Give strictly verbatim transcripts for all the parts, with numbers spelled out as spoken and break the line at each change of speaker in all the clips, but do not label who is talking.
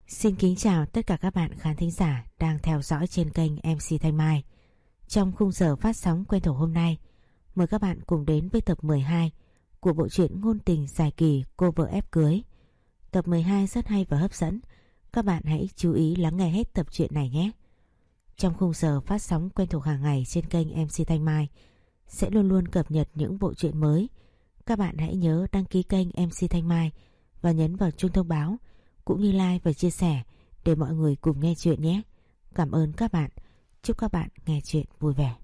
Xin kính chào tất cả các bạn khán thính giả đang theo dõi trên kênh em xê Thanh Mai. Trong khung giờ phát sóng quen thuộc hôm nay, mời các bạn cùng đến với tập mười hai của bộ truyện ngôn tình dài kỳ Cô vợ ép cưới. Tập mười hai rất hay và hấp dẫn, các bạn hãy chú ý lắng nghe hết tập truyện này nhé. Trong khung giờ phát sóng quen thuộc hàng ngày trên kênh em xê Thanh Mai sẽ luôn luôn cập nhật những bộ truyện mới. Các bạn hãy nhớ đăng ký kênh em xê Thanh Mai và nhấn vào chuông thông báo, cũng như like và chia sẻ để mọi người cùng nghe chuyện nhé. Cảm ơn các bạn. Chúc các bạn nghe chuyện vui vẻ.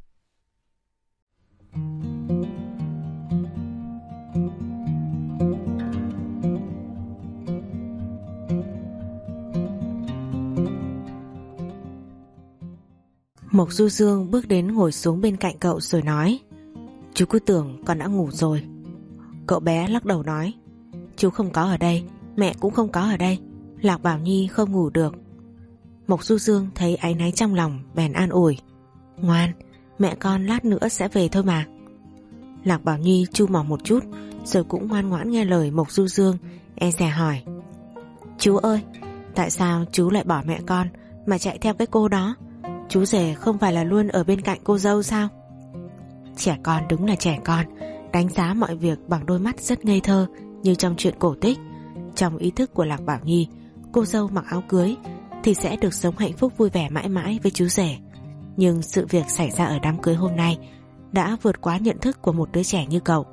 Mộc Du Dương bước đến ngồi xuống bên cạnh cậu rồi nói: "Chú cứ tưởng con đã ngủ rồi." Cậu bé lắc đầu nói: "Chú không có ở đây, mẹ cũng không có ở đây. Lạc Bảo Nhi không ngủ được." Mộc Du Dương thấy áy náy trong lòng bèn an ủi: "Ngoan, mẹ con lát nữa sẽ về thôi mà." Lạc Bảo Nhi chu mỏ một chút rồi cũng ngoan ngoãn nghe lời Mộc Du Dương, e dè hỏi: "Chú ơi, tại sao chú lại bỏ mẹ con mà chạy theo cái cô đó? Chú rể không phải là luôn ở bên cạnh cô dâu sao?" Trẻ con đúng là trẻ con, đánh giá mọi việc bằng đôi mắt rất ngây thơ như trong truyện cổ tích. Trong ý thức của Lạc Bảo Nhi, cô dâu mặc áo cưới thì sẽ được sống hạnh phúc vui vẻ mãi mãi với chú rể. Nhưng sự việc xảy ra ở đám cưới hôm nay đã vượt quá nhận thức của một đứa trẻ như cậu.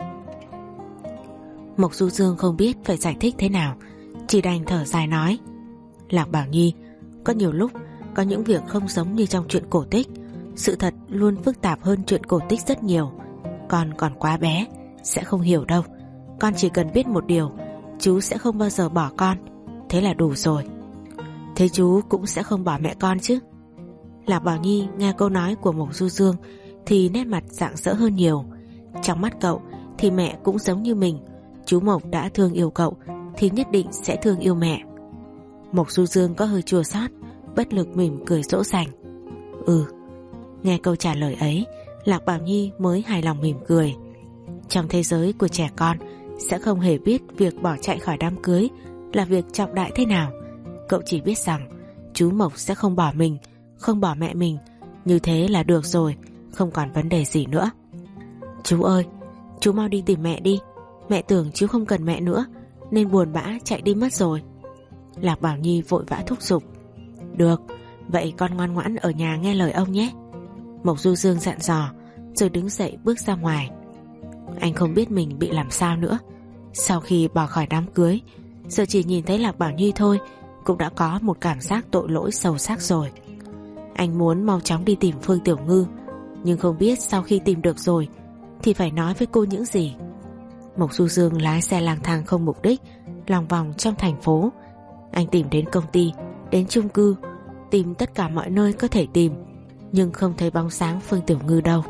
Mộc Du Dương không biết phải giải thích thế nào, chỉ đành thở dài nói: "Lạc Bảo Nhi, có nhiều lúc có những việc không giống như trong truyện cổ tích. Sự thật luôn phức tạp hơn truyện cổ tích rất nhiều. Con còn quá bé, sẽ không hiểu đâu. Con chỉ cần biết một điều, chú sẽ không bao giờ bỏ con, thế là đủ rồi." "Thế chú cũng sẽ không bỏ mẹ con chứ?" Lạc Bảo Nhi nghe câu nói của Mộc Du Dương thì nét mặt rạng rỡ hơn nhiều. Trong mắt cậu thì mẹ cũng giống như mình. Chú Mộc đã thương yêu cậu thì nhất định sẽ thương yêu mẹ. Mộc Du Dương có hơi chua xót, bất lực mỉm cười dỗ dành: "Ừ." Nghe câu trả lời ấy, Lạc Bảo Nhi mới hài lòng mỉm cười. Trong thế giới của trẻ con sẽ không hề biết việc bỏ chạy khỏi đám cưới là việc trọng đại thế nào. Cậu chỉ biết rằng chú Mộc sẽ không bỏ mình, không bỏ mẹ mình. Như thế là được rồi, không còn vấn đề gì nữa. "Chú ơi, chú mau đi tìm mẹ đi. Mẹ tưởng chú không cần mẹ nữa nên buồn bã chạy đi mất rồi." Lạc Bảo Nhi vội vã thúc giục: "Được, vậy con ngoan ngoãn ở nhà nghe lời ông nhé." Mộc Du Dương dặn dò rồi đứng dậy bước ra ngoài. Anh không biết mình bị làm sao nữa. Sau khi bỏ khỏi đám cưới, giờ chỉ nhìn thấy Lạc Bảo Nhi thôi cũng đã có một cảm giác tội lỗi sâu sắc rồi. Anh muốn mau chóng đi tìm Phương Tiểu Ngư, nhưng không biết sau khi tìm được rồi thì phải nói với cô những gì. Mộc Du Dương lái xe lang thang không mục đích lòng vòng trong thành phố. Anh tìm đến công ty, đến chung cư, tìm tất cả mọi nơi có thể tìm, nhưng không thấy bóng sáng Phương Tiểu Ngư đâu.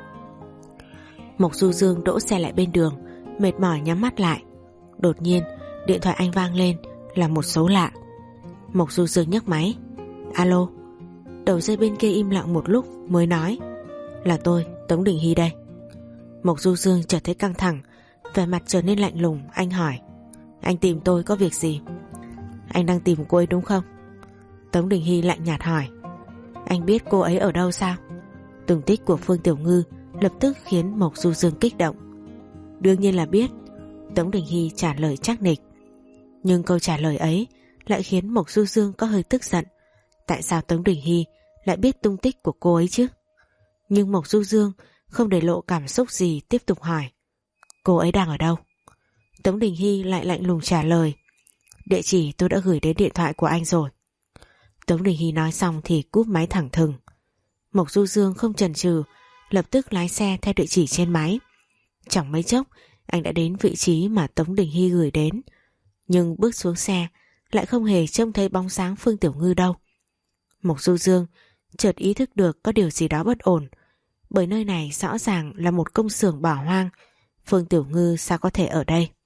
Mộc Du Dương đỗ xe lại bên đường, mệt mỏi nhắm mắt lại. Đột nhiên điện thoại anh vang lên là một số lạ. Mộc Du Dương nhấc máy: "Alo." Đầu dây bên kia im lặng một lúc mới nói: "Là tôi, Tống Đình Hy đây." Mộc Du Dương chợt thấy căng thẳng, vẻ mặt trở nên lạnh lùng. Anh hỏi: "Anh tìm tôi có việc gì?" "Anh đang tìm cô ấy đúng không?" Tống Đình Hy lạnh nhạt hỏi: "Anh biết cô ấy ở đâu sao?" Tung tích của Phương Tiểu Ngư lập tức khiến Mộc Du Dương kích động. "Đương nhiên là biết." Tống Đình Hy trả lời chắc nịch. Nhưng câu trả lời ấy lại khiến Mộc Du Dương có hơi tức giận. Tại sao Tống Đình Hy lại biết tung tích của cô ấy chứ? Nhưng Mộc Du Dương không để lộ cảm xúc gì, tiếp tục hỏi: "Cô ấy đang ở đâu?" Tống Đình Hy lại lạnh lùng trả lời: "Địa chỉ tôi đã gửi đến điện thoại của anh rồi." Tống Đình Hy nói xong thì cúp máy thẳng thừng. Mộc Du Dương không chần chừ, lập tức lái xe theo địa chỉ trên máy. Chẳng mấy chốc anh đã đến vị trí mà Tống Đình Hy gửi đến. Nhưng bước xuống xe lại không hề trông thấy bóng sáng Phương Tiểu Ngư đâu. Mộc Du Dương chợt ý thức được có điều gì đó bất ổn, bởi nơi này rõ ràng là một công xưởng bỏ hoang. Phương Tiểu Ngư sao có thể ở đây?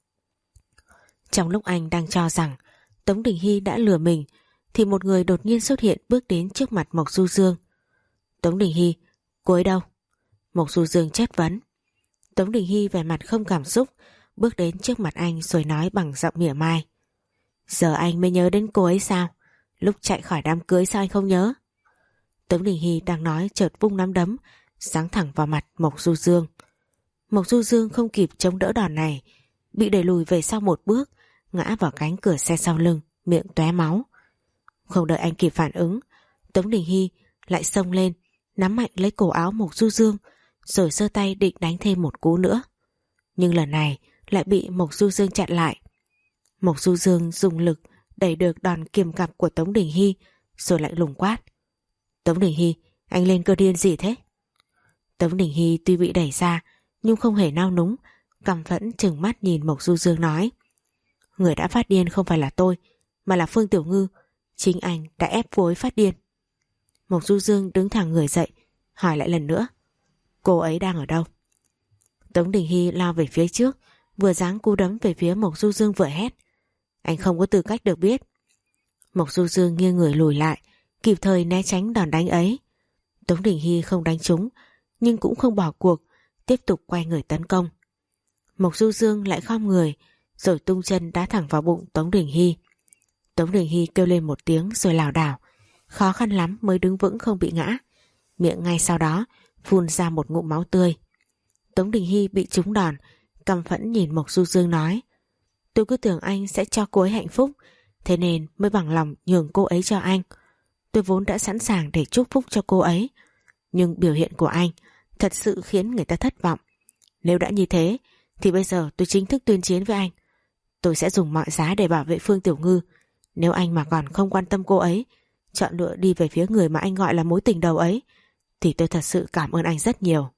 Trong lúc anh đang cho rằng Tống Đình Hy đã lừa mình thì một người đột nhiên xuất hiện bước đến trước mặt Mộc Du Dương. "Tống Đình Hy, cô ấy đâu?" Mộc Du Dương chất vấn. Tống Đình Hy vẻ mặt không cảm xúc bước đến trước mặt anh rồi nói bằng giọng mỉa mai: Giờ anh mới nhớ đến cô ấy sao? Lúc chạy khỏi đám cưới sao anh không nhớ? Tống Đình Hy đang nói chợt vung nắm đấm giáng thẳng vào mặt Mộc Du Dương. Mộc Du Dương không kịp chống đỡ đòn này, bị đẩy lùi về sau một bước, ngã vào cánh cửa xe sau lưng, miệng tóe máu. Không đợi anh kịp phản ứng, Tống Đình Hy lại xông lên, nắm mạnh lấy cổ áo Mộc Du Dương, rồi giơ tay định đánh thêm một cú nữa. Nhưng lần này lại bị Mộc Du Dương chặn lại. Mộc Du Dương dùng lực đẩy được đòn kiềm cặp của Tống Đình Hy, rồi lại lùng quát: Tống Đình Hy, anh lên cơn điên gì thế? Tống Đình Hy tuy bị đẩy ra nhưng không hề nao núng, căm phẫn trừng mắt nhìn Mộc Du Dương nói: Người đã phát điên không phải là tôi, mà là Phương Tiểu Ngư. Chính anh đã ép cô ấy phát điên. Mộc Du Dương đứng thẳng người dậy, hỏi lại lần nữa: Cô ấy đang ở đâu? Tống Đình Hy lao về phía trước, vừa giáng cú đấm về phía Mộc Du Dương vừa hét: Anh không có tư cách được biết. Mộc Du Dương nghiêng người lùi lại, kịp thời né tránh đòn đánh ấy. Tống Đình Hy không đánh trúng, nhưng cũng không bỏ cuộc, tiếp tục quay người tấn công. Mộc Du Dương lại khom người, rồi tung chân đá thẳng vào bụng Tống Đình Hy. Tống Đình Hy kêu lên một tiếng rồi lảo đảo, khó khăn lắm mới đứng vững không bị ngã. Miệng ngay sau đó phun ra một ngụm máu tươi. Tống Đình Hy bị trúng đòn, căm phẫn nhìn Mộc Du Dương nói: Tôi cứ tưởng anh sẽ cho cô ấy hạnh phúc, thế nên mới bằng lòng nhường cô ấy cho anh. Tôi vốn đã sẵn sàng để chúc phúc cho cô ấy, nhưng biểu hiện của anh thật sự khiến người ta thất vọng. Nếu đã như thế thì bây giờ tôi chính thức tuyên chiến với anh. Tôi sẽ dùng mọi giá để bảo vệ Phương Tiểu Ngư. Nếu anh mà còn không quan tâm cô ấy, chọn lựa đi về phía người mà anh gọi là mối tình đầu ấy, thì tôi thật sự cảm ơn anh rất nhiều.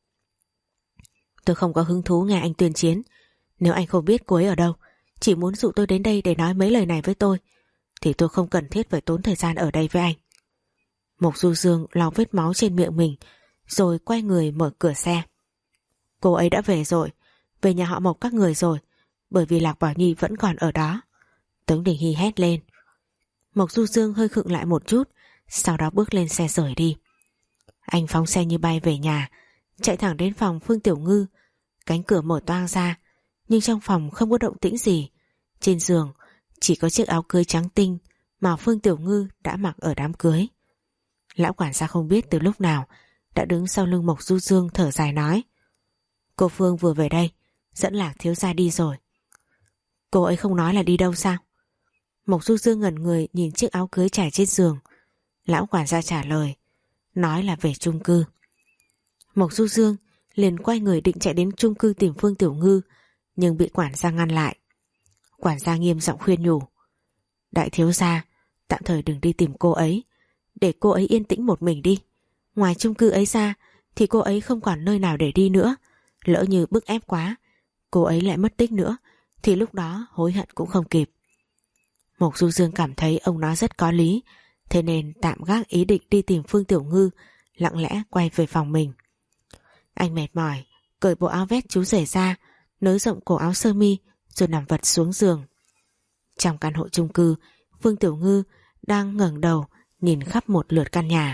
Tôi không có hứng thú nghe anh tuyên chiến. Nếu anh không biết cô ấy ở đâu, chỉ muốn dụ tôi đến đây để nói mấy lời này với tôi, thì tôi không cần thiết phải tốn thời gian ở đây với anh. Mộc Du Dương lau vết máu trên miệng mình, rồi quay người mở cửa xe. Cô ấy đã về rồi, về nhà họ Mộc các người rồi, bởi vì Lạc Bảo Nhi vẫn còn ở đó. Tống Đình Hy hét lên. Mộc Du Dương hơi khựng lại một chút, sau đó bước lên xe rời đi. Anh phóng xe như bay về nhà, chạy thẳng đến phòng Phương Tiểu Ngư. Cánh cửa mở toang ra, nhưng trong phòng không có động tĩnh gì. Trên giường chỉ có chiếc áo cưới trắng tinh mà Phương Tiểu Ngư đã mặc ở đám cưới. Lão quản gia không biết từ lúc nào đã đứng sau lưng Mộc Du Dương thở dài nói: Cô Phương vừa về đây, dẫn Lạc thiếu gia đi rồi. Cô ấy không nói là đi đâu sao? Mộc Du Dương ngẩn người nhìn chiếc áo cưới trải trên giường. Lão quản gia trả lời: Nói là về chung cư. Mộc Du Dương liền quay người định chạy đến chung cư tìm Phương Tiểu Ngư, nhưng bị quản gia ngăn lại. Quản gia nghiêm giọng khuyên nhủ: Đại thiếu gia, tạm thời đừng đi tìm cô ấy, để cô ấy yên tĩnh một mình đi. Ngoài chung cư ấy ra thì cô ấy không còn nơi nào để đi nữa. Lỡ như bức ép quá, cô ấy lại mất tích nữa, thì lúc đó hối hận cũng không kịp. Mộc Du Dương cảm thấy ông nói rất có lý, thế nên tạm gác ý định đi tìm Phương Tiểu Ngư, lặng lẽ quay về phòng mình. Anh mệt mỏi, cởi bộ áo vest chú rể ra, nới rộng cổ áo sơ mi, rồi nằm vật xuống giường. Trong căn hộ chung cư, Phương Tiểu Ngư đang ngẩng đầu nhìn khắp một lượt căn nhà.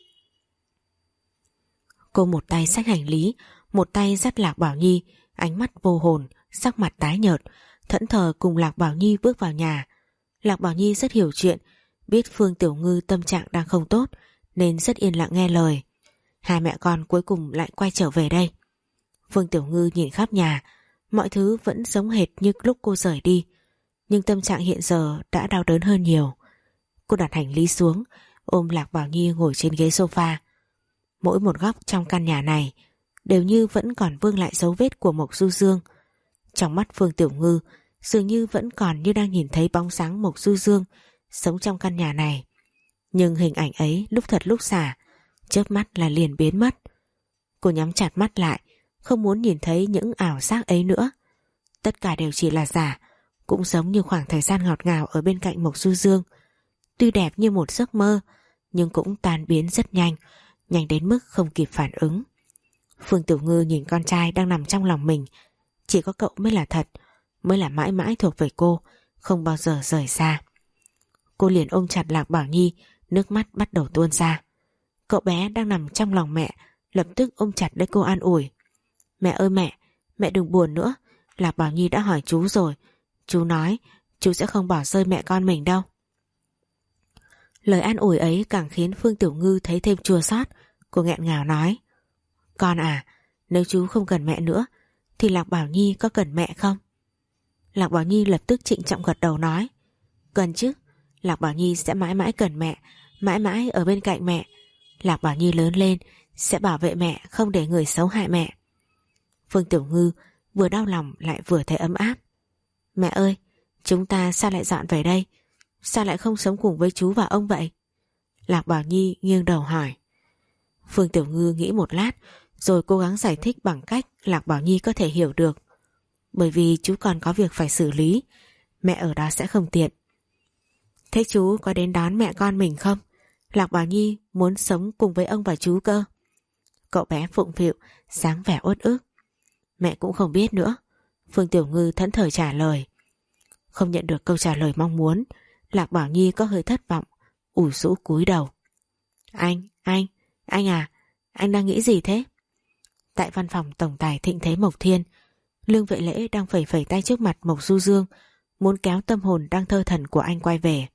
Cô một tay xách hành lý, một tay dắt Lạc Bảo Nhi, ánh mắt vô hồn, sắc mặt tái nhợt, thẫn thờ cùng Lạc Bảo Nhi bước vào nhà. Lạc Bảo Nhi rất hiểu chuyện, biết Phương Tiểu Ngư tâm trạng đang không tốt nên rất yên lặng nghe lời. Hai mẹ con cuối cùng lại quay trở về đây. Phương Tiểu Ngư nhìn khắp nhà, mọi thứ vẫn giống hệt như lúc cô rời đi, nhưng tâm trạng hiện giờ đã đau đớn hơn nhiều. Cô đặt hành lý xuống, ôm Lạc Bảo Nhi ngồi trên ghế sofa. Mỗi một góc trong căn nhà này đều như vẫn còn vương lại dấu vết của Mộc Du Dương. Trong mắt Phương Tiểu Ngư dường như vẫn còn như đang nhìn thấy bóng dáng Mộc Du Dương sống trong căn nhà này. Nhưng hình ảnh ấy lúc thật lúc giả, chớp mắt là liền biến mất. Cô nhắm chặt mắt lại, không muốn nhìn thấy những ảo giác ấy nữa. Tất cả đều chỉ là giả, cũng giống như khoảng thời gian ngọt ngào ở bên cạnh Mộc Du Dương. Tuy đẹp như một giấc mơ, nhưng cũng tan biến rất nhanh, nhanh đến mức không kịp phản ứng. Phương Tiểu Ngư nhìn con trai đang nằm trong lòng mình. Chỉ có cậu mới là thật, mới là mãi mãi thuộc về cô, không bao giờ rời xa. Cô liền ôm chặt Lạc Bảo Nhi, nước mắt bắt đầu tuôn ra. Cậu bé đang nằm trong lòng mẹ, lập tức ôm chặt lấy cô an ủi. Mẹ ơi mẹ, mẹ đừng buồn nữa, Lạc Bảo Nhi đã hỏi chú rồi. Chú nói Chú sẽ không bỏ rơi mẹ con mình đâu. Lời an ủi ấy càng khiến Phương Tiểu Ngư thấy thêm chua xót. Cô nghẹn ngào nói: Con à, nếu chú không cần mẹ nữa thì Lạc Bảo Nhi có cần mẹ không? Lạc Bảo Nhi lập tức trịnh trọng gật đầu nói: Cần chứ, Lạc Bảo Nhi sẽ mãi mãi cần mẹ, mãi mãi ở bên cạnh mẹ. Lạc Bảo Nhi lớn lên sẽ bảo vệ mẹ, không để người xấu hại mẹ. Phương Tiểu Ngư vừa đau lòng lại vừa thấy ấm áp. Mẹ ơi, chúng ta sao lại dọn về đây? Sao lại không sống cùng với chú và ông vậy? Lạc Bảo Nhi nghiêng đầu hỏi. Phương Tiểu Ngư nghĩ một lát rồi cố gắng giải thích bằng cách Lạc Bảo Nhi có thể hiểu được. Bởi vì chú còn có việc phải xử lý, mẹ ở đó sẽ không tiện. Thế chú có đến đón mẹ con mình không? Lạc Bảo Nhi muốn sống cùng với ông và chú cơ. Cậu bé phụng phịu, dáng vẻ uất ức. Mẹ cũng không biết nữa. Phương Tiểu Ngư thẫn thờ trả lời. Không nhận được câu trả lời mong muốn, Lạc Bảo Nhi có hơi thất vọng, ủ rũ cúi đầu. Anh, anh, anh à, anh đang nghĩ gì thế? Tại văn phòng tổng tài Thịnh Thế Mộc Thiên, Lương Vệ Lễ đang phẩy phẩy tay trước mặt Mộc Du Dương, muốn kéo tâm hồn đang thơ thần của anh quay về.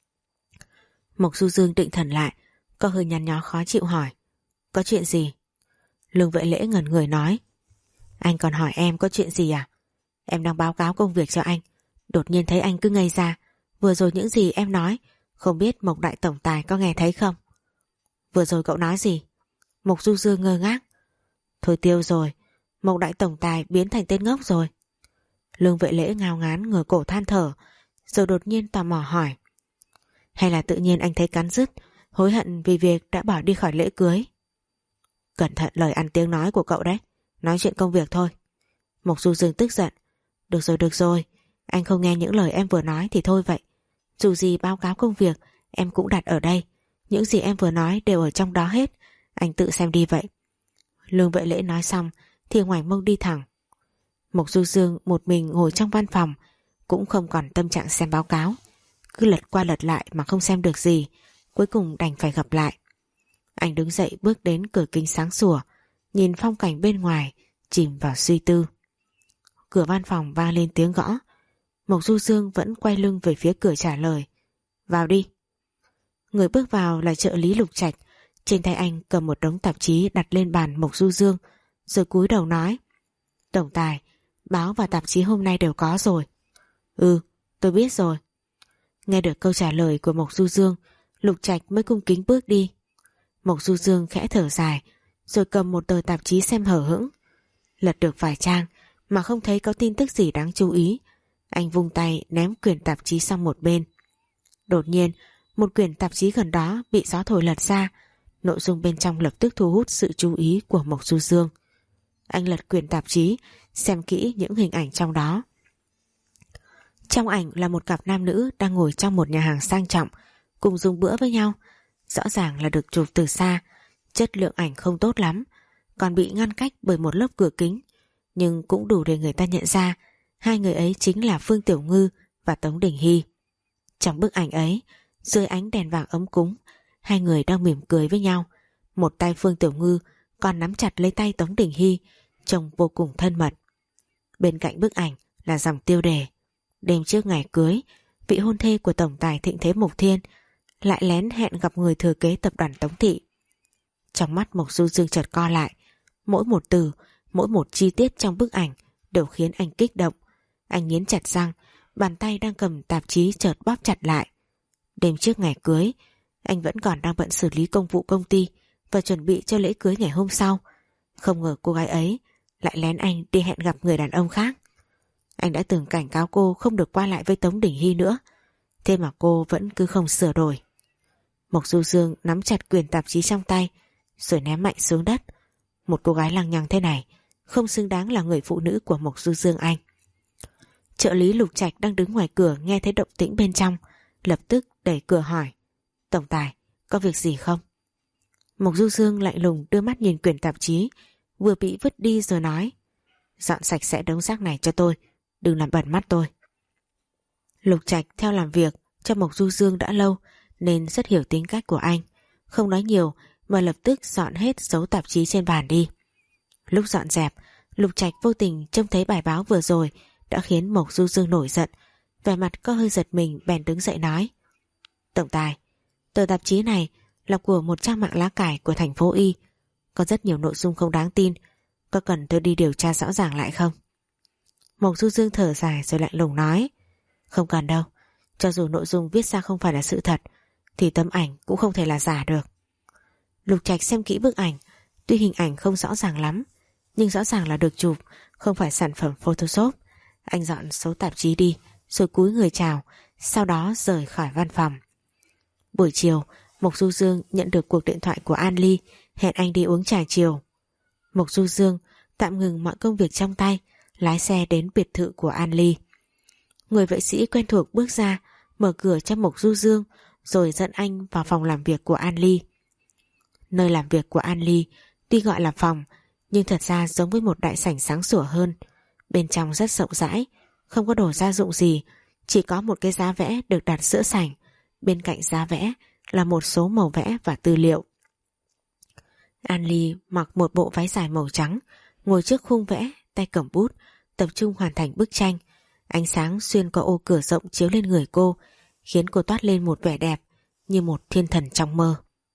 Mộc Du Dương định thần lại, có hơi nhăn nhó khó chịu hỏi. Có chuyện gì? Lương Vệ Lễ ngẩn người nói. Anh còn hỏi em có chuyện gì à? Em đang báo cáo công việc cho anh, đột nhiên thấy anh cứ ngây ra. Vừa rồi những gì em nói, không biết Mộc Đại Tổng Tài có nghe thấy không? Vừa rồi cậu nói gì? Mộc Du Dương ngơ ngác. Thôi tiêu rồi, Mộc Đại Tổng Tài biến thành tên ngốc rồi. Lương Vệ Lễ ngao ngán ngửa cổ than thở, rồi đột nhiên tò mò hỏi. Hay là tự nhiên anh thấy cắn rứt, hối hận vì việc đã bỏ đi khỏi lễ cưới? Cẩn thận lời ăn tiếng nói của cậu đấy, nói chuyện công việc thôi. Mộc Du Dương tức giận. Được rồi được rồi, anh không nghe những lời em vừa nói thì thôi vậy. Dù gì báo cáo công việc em cũng đặt ở đây, những gì em vừa nói đều ở trong đó hết, anh tự xem đi vậy. Lương Vệ Lễ nói xong thì ngoảnh mông đi thẳng. Mộc Du Dương một mình ngồi trong văn phòng, cũng không còn tâm trạng xem báo cáo, cứ lật qua lật lại mà không xem được gì, cuối cùng đành phải gặp lại. Anh đứng dậy bước đến cửa kính sáng sủa, nhìn phong cảnh bên ngoài, chìm vào suy tư. Cửa văn phòng vang lên tiếng gõ. Mộc Du Dương vẫn quay lưng về phía cửa trả lời. Vào đi. Người bước vào là trợ lý Lục Trạch, trên tay anh cầm một đống tạp chí đặt lên bàn Mộc Du Dương, rồi cúi đầu nói. Tổng tài, báo và tạp chí hôm nay đều có rồi. Ừ, tôi biết rồi. Nghe được câu trả lời của Mộc Du Dương, Lục Trạch mới cung kính bước đi. Mộc Du Dương khẽ thở dài, rồi cầm một tờ tạp chí xem hở hững. Lật được vài trang mà không thấy có tin tức gì đáng chú ý, anh vung tay ném quyển tạp chí sang một bên. Đột nhiên, một quyển tạp chí gần đó bị gió thổi lật ra, nội dung bên trong lập tức thu hút sự chú ý của Mộc Du Dương. Anh lật quyển tạp chí, xem kỹ những hình ảnh trong đó. Trong ảnh là một cặp nam nữ đang ngồi trong một nhà hàng sang trọng, cùng dùng bữa với nhau. Rõ ràng là được chụp từ xa, chất lượng ảnh không tốt lắm, còn bị ngăn cách bởi một lớp cửa kính, nhưng cũng đủ để người ta nhận ra hai người ấy chính là Phương Tiểu Ngư và Tống Đình Hy. Trong bức ảnh ấy, dưới ánh đèn vàng ấm cúng, hai người đang mỉm cười với nhau. Một tay Phương Tiểu Ngư còn nắm chặt lấy tay Tống Đình Hy, trông vô cùng thân mật. Bên cạnh bức ảnh là dòng tiêu đề: đêm trước ngày cưới, vị hôn thê của tổng tài Thịnh Thế Mộc Thiên lại lén hẹn gặp người thừa kế tập đoàn Tống Thị. Trong mắt Mộc Du Dương chợt co lại, mỗi một từ, mỗi một chi tiết trong bức ảnh đều khiến anh kích động. Anh nghiến chặt răng, bàn tay đang cầm tạp chí chợt bóp chặt lại. Đêm trước ngày cưới, anh vẫn còn đang bận xử lý công vụ công ty và chuẩn bị cho lễ cưới ngày hôm sau. Không ngờ cô gái ấy lại lén anh đi hẹn gặp người đàn ông khác. Anh đã từng cảnh cáo cô không được qua lại với Tống Đình Hy nữa, thế mà cô vẫn cứ không sửa đổi. Mộc Du Dương nắm chặt quyển tạp chí trong tay, rồi ném mạnh xuống đất. Một cô gái lăng nhăng thế này không xứng đáng là người phụ nữ của Mộc Du Dương anh. Trợ lý Lục Trạch đang đứng ngoài cửa nghe thấy động tĩnh bên trong, lập tức đẩy cửa hỏi. Tổng tài, có việc gì không? Mộc Du Dương lạnh lùng đưa mắt nhìn quyển tạp chí vừa bị vứt đi rồi nói. Dọn sạch sẽ đống rác này cho tôi, đừng làm bẩn mắt tôi. Lục Trạch theo làm việc cho Mộc Du Dương đã lâu nên rất hiểu tính cách của anh, không nói nhiều mà lập tức dọn hết dấu tạp chí trên bàn đi. Lúc dọn dẹp, Lục Trạch vô tình trông thấy bài báo vừa rồi đã khiến Mộc Du Dương nổi giận, Vẻ mặt có hơi giật mình, bèn đứng dậy nói: Tổng tài, tờ tạp chí này là của một trang mạng lá cải của thành phố Y, có rất nhiều nội dung không đáng tin, có cần tôi đi điều tra rõ ràng lại không? Mộc Du Dương thở dài rồi lạnh lùng nói: Không cần đâu, cho dù nội dung viết ra không phải là sự thật thì tấm ảnh cũng không thể là giả được. Lục Trạch xem kỹ bức ảnh, tuy hình ảnh không rõ ràng lắm, nhưng rõ ràng là được chụp, không phải sản phẩm Photoshop. Anh dọn số tạp chí đi, rồi cúi người chào, sau đó rời khỏi văn phòng. Buổi chiều, Mộc Du Dương nhận được cuộc điện thoại của An Ly, hẹn anh đi uống trà chiều. Mộc Du Dương tạm ngừng mọi công việc trong tay, lái xe đến biệt thự của An Ly. Người vệ sĩ quen thuộc bước ra, mở cửa cho Mộc Du Dương, rồi dẫn anh vào phòng làm việc của An Ly. Nơi làm việc của An Ly tuy gọi là phòng, nhưng thật ra giống với một đại sảnh sáng sủa hơn. Bên trong rất rộng rãi, không có đồ gia dụng gì, chỉ có một cái giá vẽ được đặt giữa sảnh. Bên cạnh giá vẽ là một số màu vẽ và tư liệu. An Ly mặc một bộ váy dài màu trắng, ngồi trước khung vẽ, tay cầm bút, tập trung hoàn thành bức tranh. Ánh sáng xuyên qua ô cửa rộng chiếu lên người cô, khiến cô toát lên một vẻ đẹp như một thiên thần trong mơ.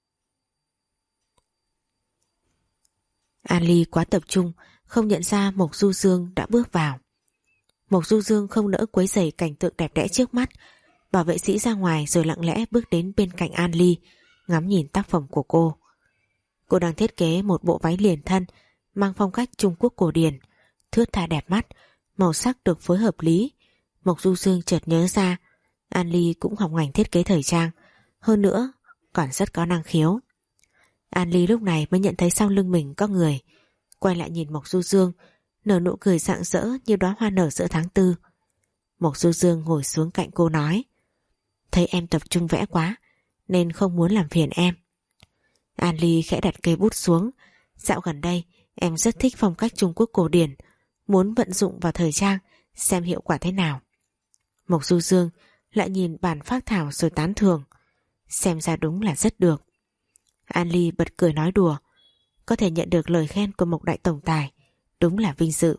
An Ly quá tập trung, không nhận ra Mộc Du Dương đã bước vào. Mộc Du Dương không nỡ quấy rầy cảnh tượng đẹp đẽ trước mắt, bảo vệ sĩ ra ngoài rồi lặng lẽ bước đến bên cạnh An Ly, ngắm nhìn tác phẩm của cô. Cô đang thiết kế một bộ váy liền thân mang phong cách Trung Quốc cổ điển, thướt tha đẹp mắt, màu sắc được phối hợp lý. Mộc Du Dương chợt nhớ ra An Ly cũng học ngành thiết kế thời trang, hơn nữa còn rất có năng khiếu. An Ly lúc này mới nhận thấy sau lưng mình có người, quay lại nhìn Mộc Du Dương, nở nụ cười rạng rỡ như đóa hoa nở giữa tháng tư. Mộc Du Dương ngồi xuống cạnh cô nói: Thấy em tập trung vẽ quá nên không muốn làm phiền em. An Ly khẽ đặt cây bút xuống. Dạo gần đây em rất thích phong cách Trung Quốc cổ điển, muốn vận dụng vào thời trang xem hiệu quả thế nào. Mộc Du Dương lại nhìn bản phác thảo rồi tán thưởng: Xem ra đúng là rất được. An Ly bật cười nói đùa: Có thể nhận được lời khen của Mộc đại tổng tài đúng là vinh dự.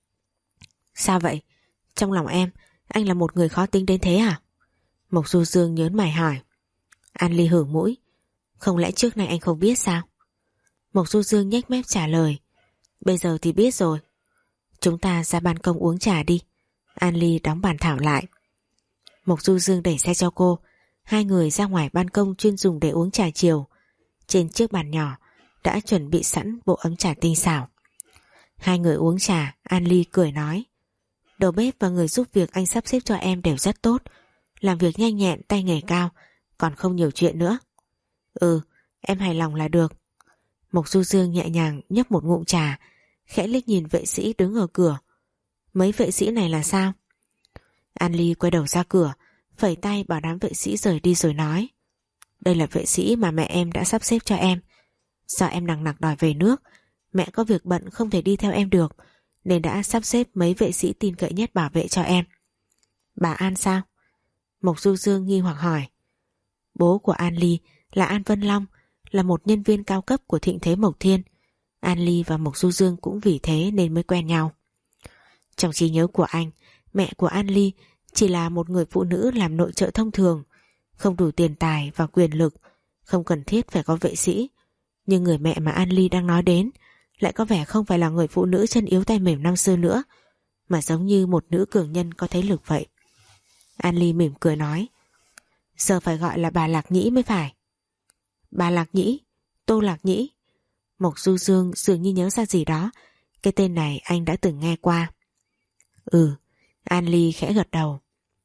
Sao vậy? Trong lòng em, anh là một người khó tính đến thế à? Mộc Du Dương nhớn mày hỏi. An Ly hử mũi: Không lẽ trước nay anh không biết sao? Mộc Du Dương nhếch mép trả lời: Bây giờ thì biết rồi. Chúng ta ra ban công uống trà đi. An Ly đóng bàn thảo lại. Mộc Du Dương đẩy xe cho cô. Hai người ra ngoài ban công chuyên dùng để uống trà chiều. Trên chiếc bàn nhỏ đã chuẩn bị sẵn bộ ấm trà tinh xảo. Hai người uống trà, An Ly cười nói: Đầu bếp và người giúp việc anh sắp xếp cho em đều rất tốt, làm việc nhanh nhẹn, tay nghề cao, còn không nhiều chuyện nữa. Ừ, em hài lòng là được. Mộc Du Dương nhẹ nhàng nhấp một ngụm trà, khẽ liếc nhìn vệ sĩ đứng ở cửa. Mấy vệ sĩ này là sao? An Ly quay đầu ra cửa, phẩy tay bảo đám vệ sĩ rời đi rồi nói: Đây là vệ sĩ mà mẹ em đã sắp xếp cho em. Do em nằng nặc đòi về nước, mẹ có việc bận không thể đi theo em được, nên đã sắp xếp mấy vệ sĩ tin cậy nhất bảo vệ cho em. Bà An sao? Mộc Du Dương nghi hoặc hỏi. Bố của An Ly là An Vân Long, là một nhân viên cao cấp của Thịnh Thế Mộc Thiên. An Ly và Mộc Du Dương cũng vì thế nên mới quen nhau. Trong trí nhớ của anh, mẹ của An Ly chỉ là một người phụ nữ làm nội trợ thông thường, không đủ tiền tài và quyền lực, không cần thiết phải có vệ sĩ. Nhưng người mẹ mà An Ly đang nói đến lại có vẻ không phải là người phụ nữ chân yếu tay mềm năm xưa nữa, mà giống như một nữ cường nhân có thế lực vậy. An Ly mỉm cười nói: Giờ phải gọi là bà Lạc Nhĩ mới phải. Bà Lạc Nhĩ? Tô Lạc Nhĩ? Mộc Du Dương dường như nhớ ra gì đó. Cái tên này anh đã từng nghe qua. Ừ, An Ly khẽ gật đầu.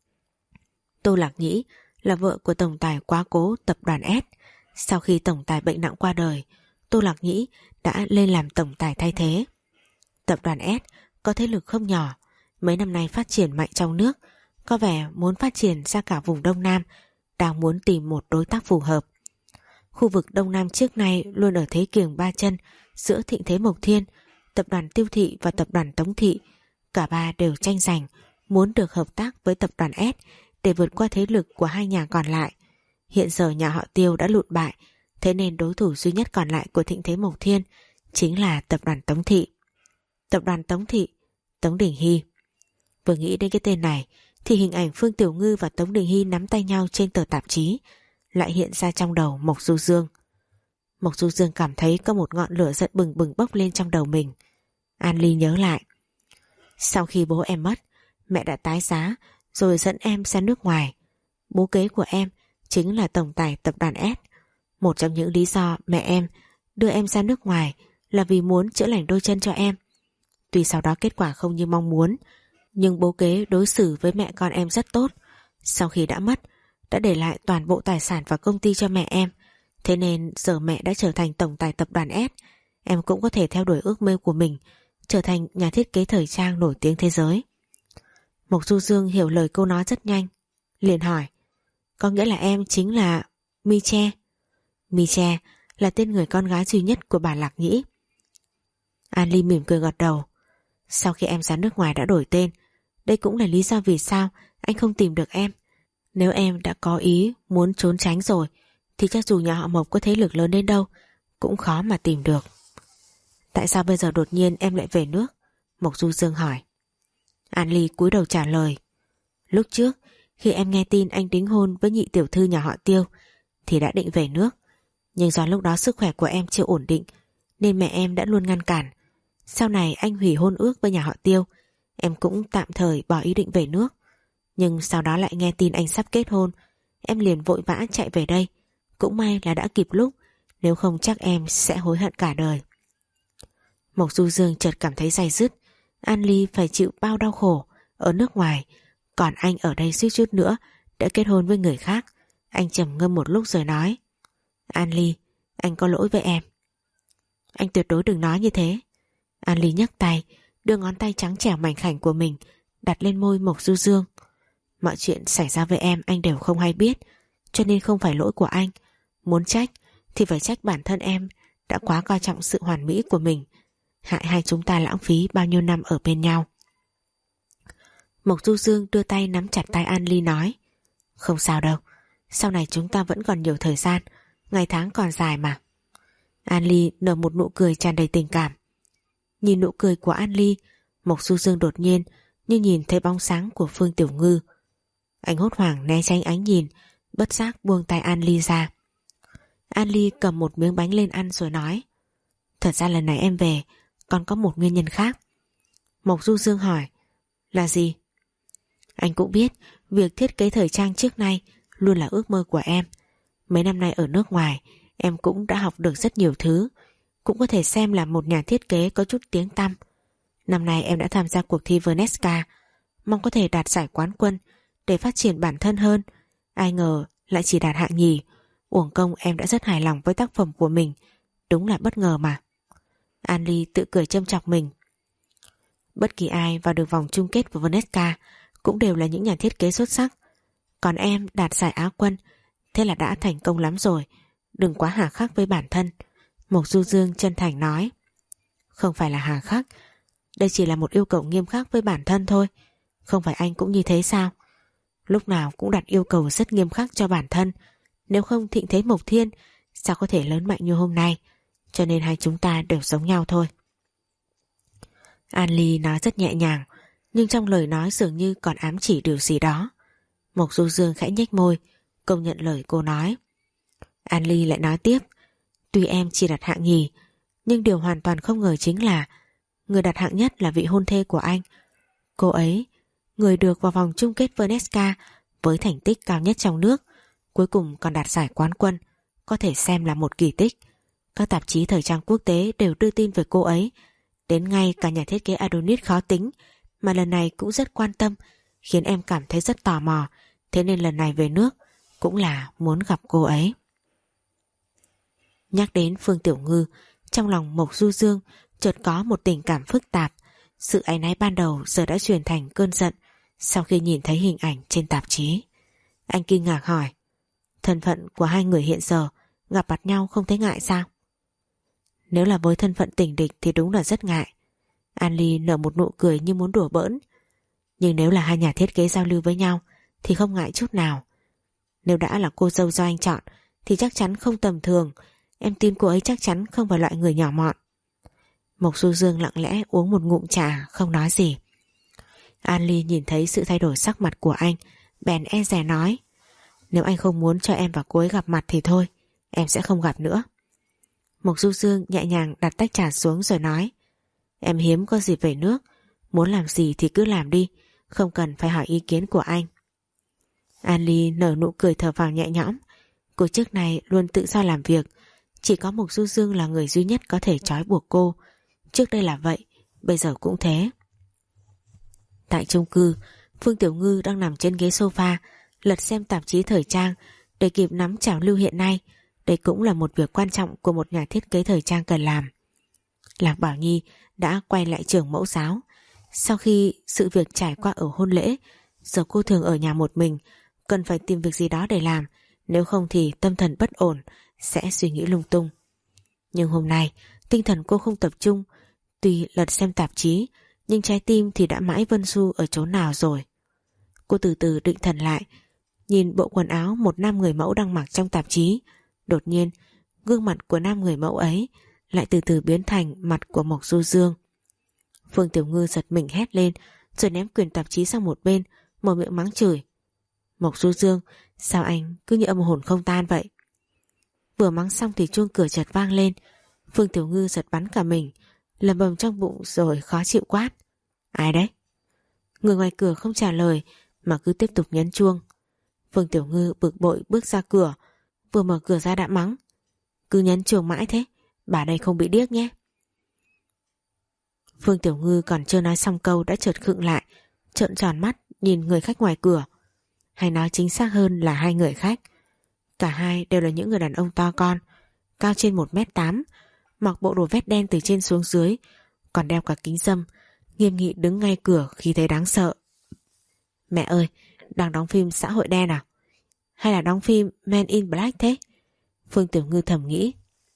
Tô Lạc Nhĩ là vợ của tổng tài quá cố tập đoàn S. Sau khi tổng tài bệnh nặng qua đời, Tô Lạc Nhĩ đã lên làm tổng tài thay thế. Tập đoàn S có thế lực không nhỏ, mấy năm nay phát triển mạnh trong nước, có vẻ muốn phát triển ra cả vùng Đông Nam, đang muốn tìm một đối tác phù hợp. Khu vực Đông Nam trước nay luôn ở thế kiềng ba chân giữa Thịnh Thế Mộc Thiên, tập đoàn Tiêu Thị và tập đoàn Tống Thị. Cả ba đều tranh giành muốn được hợp tác với tập đoàn S để vượt qua thế lực của hai nhà còn lại. Hiện giờ nhà họ Tiêu đã lụn bại, thế nên đối thủ duy nhất còn lại của Thịnh Thế Mộc Thiên chính là tập đoàn Tống Thị. Tập đoàn Tống Thị, Tống Đình Hy. Vừa nghĩ đến cái tên này thì hình ảnh Phương Tiểu Ngư và Tống Đình Hy nắm tay nhau trên tờ tạp chí lại hiện ra trong đầu Mộc Du Dương. Mộc Du Dương cảm thấy có một ngọn lửa giận bừng bừng bốc lên trong đầu mình. An Ly nhớ lại, sau khi bố em mất, mẹ đã tái giá rồi dẫn em ra nước ngoài. Bố kế của em chính là tổng tài tập đoàn S. Một trong những lý do mẹ em đưa em ra nước ngoài là vì muốn chữa lành đôi chân cho em. Tuy sau đó kết quả không như mong muốn, nhưng bố kế đối xử với mẹ con em rất tốt. Sau khi đã mất, đã để lại toàn bộ tài sản và công ty cho mẹ em. Thế nên giờ mẹ đã trở thành tổng tài tập đoàn S, em cũng có thể theo đuổi ước mơ của mình, trở thành nhà thiết kế thời trang nổi tiếng thế giới. Mộc Du Dương hiểu lời cô nói rất nhanh, liền hỏi, có nghĩa là em chính là Mi-che? Mi-che là tên người con gái duy nhất của bà Lạc Nhĩ. An Ly mỉm cười gật đầu. Sau khi em ra nước ngoài đã đổi tên, đây cũng là lý do vì sao anh không tìm được em. Nếu em đã có ý muốn trốn tránh rồi, thì cho dù nhà họ Mộc có thế lực lớn đến đâu cũng khó mà tìm được. Tại sao bây giờ đột nhiên em lại về nước? Mộc Du Dương hỏi. An Ly cúi đầu trả lời, lúc trước khi em nghe tin anh đính hôn với nhị tiểu thư nhà họ Tiêu thì đã định về nước, nhưng do lúc đó sức khỏe của em chưa ổn định nên mẹ em đã luôn ngăn cản. Sau này anh hủy hôn ước với nhà họ Tiêu, em cũng tạm thời bỏ ý định về nước. Nhưng sau đó lại nghe tin anh sắp kết hôn, em liền vội vã chạy về đây. Cũng may là đã kịp lúc, nếu không chắc em sẽ hối hận cả đời. Mộc Du Dương chợt cảm thấy day dứt. An Ly phải chịu bao đau khổ ở nước ngoài, còn anh ở đây suýt chút nữa đã kết hôn với người khác. Anh trầm ngâm một lúc rồi nói, An Ly, anh có lỗi với em. Anh tuyệt đối đừng nói như thế. An Ly nhấc tay, đưa ngón tay trắng trẻo mảnh khảnh của mình đặt lên môi Mộc Du Dương. Mọi chuyện xảy ra với em anh đều không hay biết, cho nên không phải lỗi của anh. Muốn trách thì phải trách bản thân em đã quá coi trọng sự hoàn mỹ của mình, hại hai chúng ta lãng phí bao nhiêu năm ở bên nhau. Mộc Du Dương đưa tay nắm chặt tay An Ly nói, không sao đâu, sau này chúng ta vẫn còn nhiều thời gian, ngày tháng còn dài mà. An Ly nở một nụ cười tràn đầy tình cảm. Nhìn nụ cười của An Ly, Mộc Du Dương đột nhiên như nhìn thấy bóng sáng của Phương Tiểu Ngư. Anh hốt hoảng né tránh ánh nhìn, bất giác buông tay An Ly ra. An Ly cầm một miếng bánh lên ăn rồi nói, thật ra lần này em về còn có một nguyên nhân khác. Mộc Du Dương hỏi, là gì? Anh cũng biết việc thiết kế thời trang trước nay luôn là ước mơ của em. Mấy năm nay ở nước ngoài em cũng đã học được rất nhiều thứ, cũng có thể xem là một nhà thiết kế có chút tiếng tăm. Năm nay em đã tham gia cuộc thi Vnesca, mong có thể đạt giải quán quân để phát triển bản thân hơn. Ai ngờ lại chỉ đạt hạng nhì. Uổng công em đã rất hài lòng với tác phẩm của mình, đúng là bất ngờ mà. An Ly tự cười châm chọc mình. Bất kỳ ai vào được vòng chung kết của Vnesca cũng đều là những nhà thiết kế xuất sắc, còn em đạt giải Á quân, thế là đã thành công lắm rồi. Đừng quá hà khắc với bản thân. Mộc Du Dương chân thành nói. Không phải là hà khắc, đây chỉ là một yêu cầu nghiêm khắc với bản thân thôi. Không phải anh cũng như thế sao? Lúc nào cũng đặt yêu cầu rất nghiêm khắc cho bản thân, nếu không thịnh thế Mộc Thiên sao có thể lớn mạnh như hôm nay. Cho nên hai chúng ta đều giống nhau thôi. An Ly nói rất nhẹ nhàng, nhưng trong lời nói dường như còn ám chỉ điều gì đó. Mộc Du Dương khẽ nhếch môi, công nhận lời cô nói. An Ly lại nói tiếp, tuy em chỉ đặt hạng nhì, nhưng điều hoàn toàn không ngờ chính là người đặt hạng nhất là vị hôn thê của anh. Cô ấy, người được vào vòng chung kết Vnesca với thành tích cao nhất trong nước, cuối cùng còn đạt giải quán quân, có thể xem là một kỳ tích. Các tạp chí thời trang quốc tế đều đưa tin về cô ấy, đến ngay cả nhà thiết kế Adonis khó tính mà lần này cũng rất quan tâm, khiến em cảm thấy rất tò mò. Thế nên lần này về nước cũng là muốn gặp cô ấy. Nhắc đến Phương Tiểu Ngư, trong lòng Mộc Du Dương chợt có một tình cảm phức tạp. Sự áy náy ban đầu giờ đã chuyển thành cơn giận sau khi nhìn thấy hình ảnh trên tạp chí. Anh kinh ngạc hỏi, thân phận của hai người hiện giờ gặp mặt nhau không thấy ngại sao? Nếu là với thân phận tình địch thì đúng là rất ngại. An Ly nở một nụ cười như muốn đùa bỡn. Nhưng nếu là hai nhà thiết kế giao lưu với nhau thì không ngại chút nào. Nếu đã là cô dâu do anh chọn thì chắc chắn không tầm thường. Em tin cô ấy chắc chắn không phải loại người nhỏ mọn. Mộc Du Dương lặng lẽ uống một ngụm trà, không nói gì. An Ly nhìn thấy sự thay đổi sắc mặt của anh, bèn e dè nói: Nếu anh không muốn cho em và cô ấy gặp mặt thì thôi, em sẽ không gặp nữa. Mộc Du Dương nhẹ nhàng đặt tách trà xuống rồi nói: Em hiếm có dịp về nước, muốn làm gì thì cứ làm đi, không cần phải hỏi ý kiến của anh. An Ly nở nụ cười thở phào nhẹ nhõm. Cô trước này luôn tự do làm việc, chỉ có Mộc Du Dương là người duy nhất có thể trói buộc cô. Trước đây là vậy, bây giờ cũng thế. Tại chung cư, Phương Tiểu Ngư đang nằm trên ghế sofa lật xem tạp chí thời trang để kịp nắm trào lưu hiện nay. Đây cũng là một việc quan trọng của một nhà thiết kế thời trang cần làm. Lạc Bảo Nhi đã quay lại trường mẫu giáo. Sau khi sự việc trải qua ở hôn lễ, giờ cô thường ở nhà một mình, cần phải tìm việc gì đó để làm, nếu không thì tâm thần bất ổn, sẽ suy nghĩ lung tung. Nhưng hôm nay tinh thần cô không tập trung, tuy lật xem tạp chí nhưng trái tim thì đã mãi vân du ở chỗ nào rồi. Cô từ từ định thần lại, nhìn bộ quần áo một nam người mẫu đang mặc trong tạp chí. Đột nhiên gương mặt của nam người mẫu ấy lại từ từ biến thành mặt của Mộc Du Dương. Phương Tiểu Ngư giật mình hét lên, rồi ném quyển tạp chí sang một bên, mở miệng mắng chửi: Mộc Du Dương, sao anh cứ như âm hồn không tan vậy? Vừa mắng xong thì chuông cửa chợt vang lên. Phương Tiểu Ngư giật bắn cả mình, lầm bầm trong bụng rồi khó chịu quát: Ai đấy? Người ngoài cửa không trả lời mà cứ tiếp tục nhấn chuông. Phương Tiểu Ngư bực bội bước ra cửa, vừa mở cửa ra đã mắng: Cứ nhấn chuông mãi thế, bà đây không bị điếc nhé. Phương Tiểu Ngư còn chưa nói xong câu đã chợt khựng lại, trợn tròn mắt nhìn người khách ngoài cửa. Hay nói chính xác hơn là hai người khách. Cả hai đều là những người đàn ông to con, cao trên một mét tám, mặc bộ đồ vest đen từ trên xuống dưới, còn đeo cả kính râm, nghiêm nghị đứng ngay cửa khi thấy đáng sợ. Mẹ ơi, đang đóng phim xã hội đen à? Hay là đóng phim Men in Black thế? Phương Tiểu Ngư thầm nghĩ.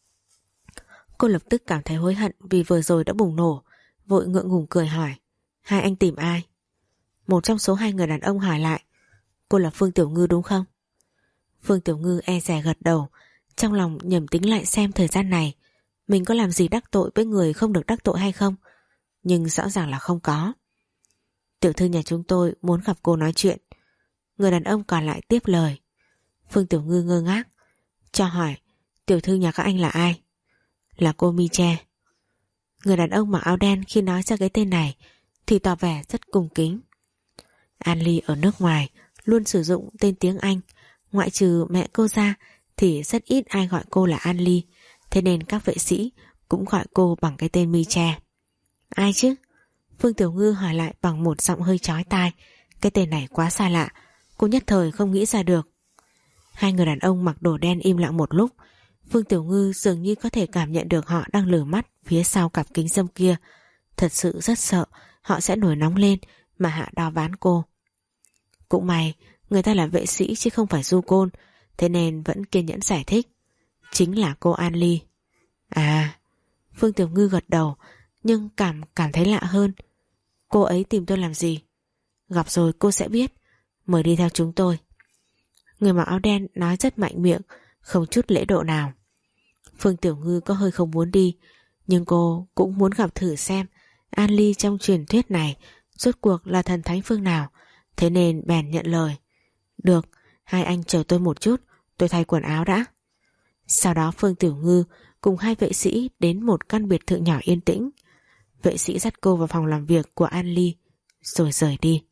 Cô lập tức cảm thấy hối hận vì vừa rồi đã bùng nổ, vội ngượng ngùng cười hỏi: Hai anh tìm ai? Một trong số hai người đàn ông hỏi lại: Cô là Phương Tiểu Ngư đúng không? Phương Tiểu Ngư e dè gật đầu, trong lòng nhẩm tính lại xem thời gian này mình có làm gì đắc tội với người không được đắc tội hay không, nhưng rõ ràng là không có. Tiểu thư nhà chúng tôi muốn gặp cô nói chuyện. Người đàn ông còn lại tiếp lời. Phương Tiểu Ngư ngơ ngác, cho hỏi: Tiểu thư nhà các anh là ai? Là cô Miche. Người đàn ông mặc áo đen khi nói ra cái tên này thì tỏ vẻ rất cung kính. An Ly ở nước ngoài luôn sử dụng tên tiếng Anh, ngoại trừ mẹ cô ra thì rất ít ai gọi cô là An Ly, thế nên các vệ sĩ cũng gọi cô bằng cái tên Miche. Ai chứ? Phương Tiểu Ngư hỏi lại bằng một giọng hơi chói tai. Cái tên này quá xa lạ, cô nhất thời không nghĩ ra được. Hai người đàn ông mặc đồ đen im lặng một lúc. Phương Tiểu Ngư dường như có thể cảm nhận được họ đang lử mắt phía sau cặp kính râm kia. Thật sự rất sợ họ sẽ nổi nóng lên mà hạ đo ván cô. Cũng may người ta là vệ sĩ chứ không phải du côn, thế nên vẫn kiên nhẫn giải thích. Chính là cô An Ly. À, Phương Tiểu Ngư gật đầu, nhưng cảm cảm thấy lạ hơn. Cô ấy tìm tôi làm gì? Gặp rồi cô sẽ biết. Mời đi theo chúng tôi. Người mặc áo đen nói rất mạnh miệng, không chút lễ độ nào. Phương Tiểu Ngư có hơi không muốn đi, nhưng cô cũng muốn gặp thử xem An Ly trong truyền thuyết này rốt cuộc là thần thánh phương nào, thế nên bèn nhận lời. Được, hai anh chờ tôi một chút, tôi thay quần áo đã. Sau đó Phương Tiểu Ngư cùng hai vệ sĩ đến một căn biệt thự nhỏ yên tĩnh. Vệ sĩ dắt cô vào phòng làm việc của An Ly rồi rời đi.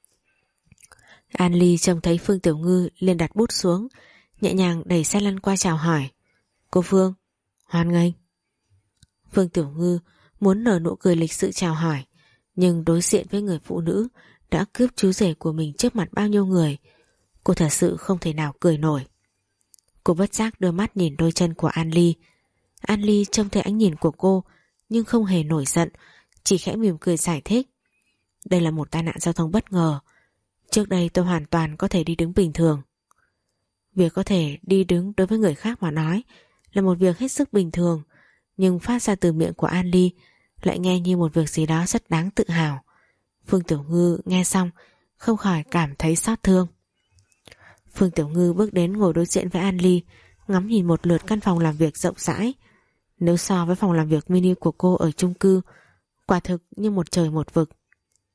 An Ly trông thấy Phương Tiểu Ngư liền đặt bút xuống, nhẹ nhàng đẩy xe lăn qua chào hỏi. Cô Phương, hoan nghênh. Phương Tiểu Ngư muốn nở nụ cười lịch sự chào hỏi, nhưng đối diện với người phụ nữ đã cướp chú rể của mình trước mặt bao nhiêu người, cô thật sự không thể nào cười nổi. Cô bất giác đưa mắt nhìn đôi chân của An Ly. An Ly trông thấy ánh nhìn của cô nhưng không hề nổi giận, chỉ khẽ mỉm cười giải thích. Đây là một tai nạn giao thông bất ngờ. Trước đây tôi hoàn toàn có thể đi đứng bình thường. Việc có thể đi đứng đối với người khác mà nói là một việc hết sức bình thường, nhưng phát ra từ miệng của An Ly lại nghe như một việc gì đó rất đáng tự hào. Phương Tiểu Ngư nghe xong không khỏi cảm thấy xót thương. Phương Tiểu Ngư bước đến ngồi đối diện với An Ly, ngắm nhìn một lượt căn phòng làm việc rộng rãi. Nếu so với phòng làm việc mini của cô ở chung cư, quả thực như một trời một vực.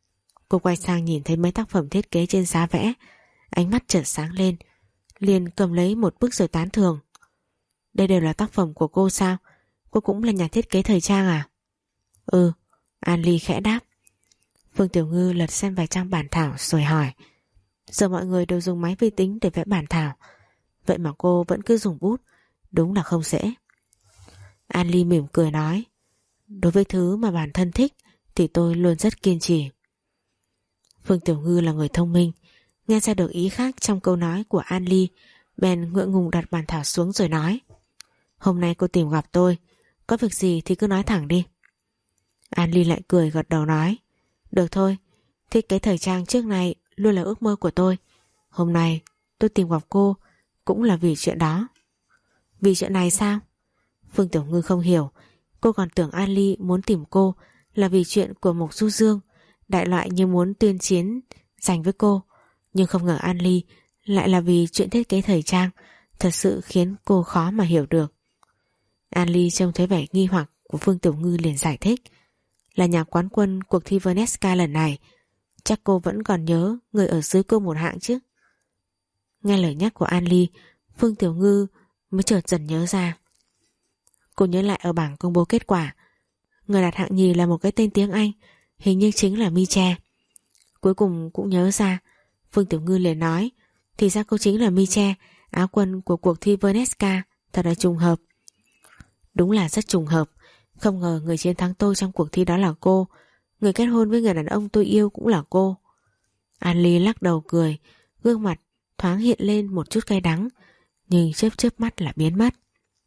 Cô quay sang nhìn thấy mấy tác phẩm thiết kế trên giá vẽ, ánh mắt chợt sáng lên, liền cầm lấy một bức rồi tán thưởng. Đây đều là tác phẩm của cô sao? Cô cũng là nhà thiết kế thời trang à? Ừ, An Ly khẽ đáp. Phương Tiểu Ngư lật xem vài trang bản thảo rồi hỏi. Giờ mọi người đều dùng máy vi tính để vẽ bản thảo, vậy mà cô vẫn cứ dùng bút, đúng là không dễ. An Ly mỉm cười nói, đối với thứ mà bản thân thích thì tôi luôn rất kiên trì. Phương Tiểu Ngư là người thông minh, nghe ra được ý khác trong câu nói của An Ly, bèn ngượng ngùng đặt bản thảo xuống rồi nói, hôm nay cô tìm gặp tôi, có việc gì thì cứ nói thẳng đi. An Ly lại cười gật đầu nói, được thôi, thiết kế thời trang trước này luôn là ước mơ của tôi, hôm nay tôi tìm gặp cô cũng là vì chuyện đó. Vì chuyện này sao? Phương Tiểu Ngư không hiểu, cô còn tưởng An Ly muốn tìm cô là vì chuyện của Mộc Du Dương, đại loại như muốn tuyên chiến giành với cô, nhưng không ngờ An Ly lại là vì chuyện thiết kế thời trang, thật sự khiến cô khó mà hiểu được. An Ly trông thấy vẻ nghi hoặc của Phương Tiểu Ngư liền giải thích, là nhà quán quân cuộc thi Vanessa lần này, chắc cô vẫn còn nhớ người ở dưới cô một hạng chứ. Nghe lời nhắc của An Ly, Phương Tiểu Ngư mới chợt dần nhớ ra. Cô nhớ lại ở bảng công bố kết quả, người đạt hạng nhì là một cái tên tiếng Anh, hình như chính là Miche. Cuối cùng cũng nhớ ra, Phương Tiểu Ngư liền nói, thì ra cô chính là Miche, áo quân của cuộc thi Vanessa, thật là trùng hợp. Đúng là rất trùng hợp, không ngờ người chiến thắng tôi trong cuộc thi đó là cô, người kết hôn với người đàn ông tôi yêu cũng là cô. An Ly lắc đầu cười, gương mặt thoáng hiện lên một chút cay đắng, nhưng chớp chớp mắt là biến mất.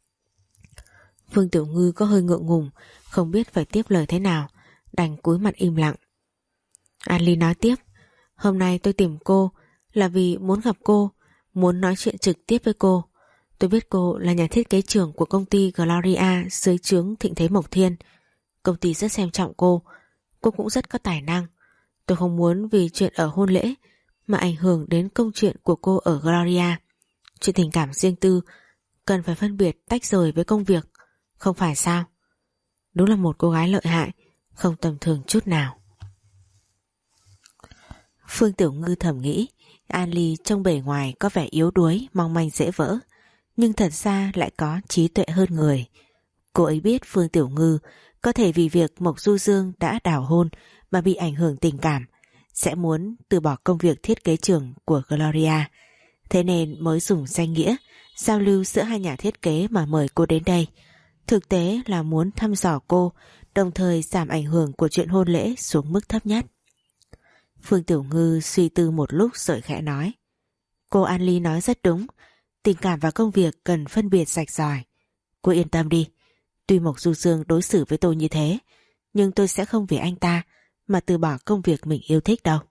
Phương Tiểu Ngư có hơi ngượng ngùng, không biết phải tiếp lời thế nào, đành cúi mặt im lặng. An Ly nói tiếp, hôm nay tôi tìm cô là vì muốn gặp cô, muốn nói chuyện trực tiếp với cô. Tôi biết cô là nhà thiết kế trưởng của công ty Gloria dưới trướng Thịnh Thế Mộc Thiên. Công ty rất xem trọng cô, cô cũng rất có tài năng. Tôi không muốn vì chuyện ở hôn lễ mà ảnh hưởng đến công chuyện của cô ở Gloria. Chuyện tình cảm riêng tư cần phải phân biệt tách rời với công việc, không phải sao? Đúng là một cô gái lợi hại, không tầm thường chút nào. Phương Tiểu Ngư thầm nghĩ, An Ly trông bề ngoài có vẻ yếu đuối, mong manh dễ vỡ, nhưng thật ra lại có trí tuệ hơn người. Cô ấy biết Phương Tiểu Ngư có thể vì việc Mộc Du Dương đã đào hôn mà bị ảnh hưởng tình cảm, sẽ muốn từ bỏ công việc thiết kế trưởng của Gloria, thế nên mới dùng danh nghĩa giao lưu giữa hai nhà thiết kế mà mời cô đến đây. Thực tế là muốn thăm dò cô, đồng thời giảm ảnh hưởng của chuyện hôn lễ xuống mức thấp nhất. Phương Tiểu Ngư suy tư một lúc rồi khẽ nói, cô An Ly nói rất đúng, tình cảm và công việc cần phân biệt rạch ròi. Cô yên tâm đi, tuy Mộc Du Dương đối xử với tôi như thế, nhưng tôi sẽ không vì anh ta mà từ bỏ công việc mình yêu thích đâu.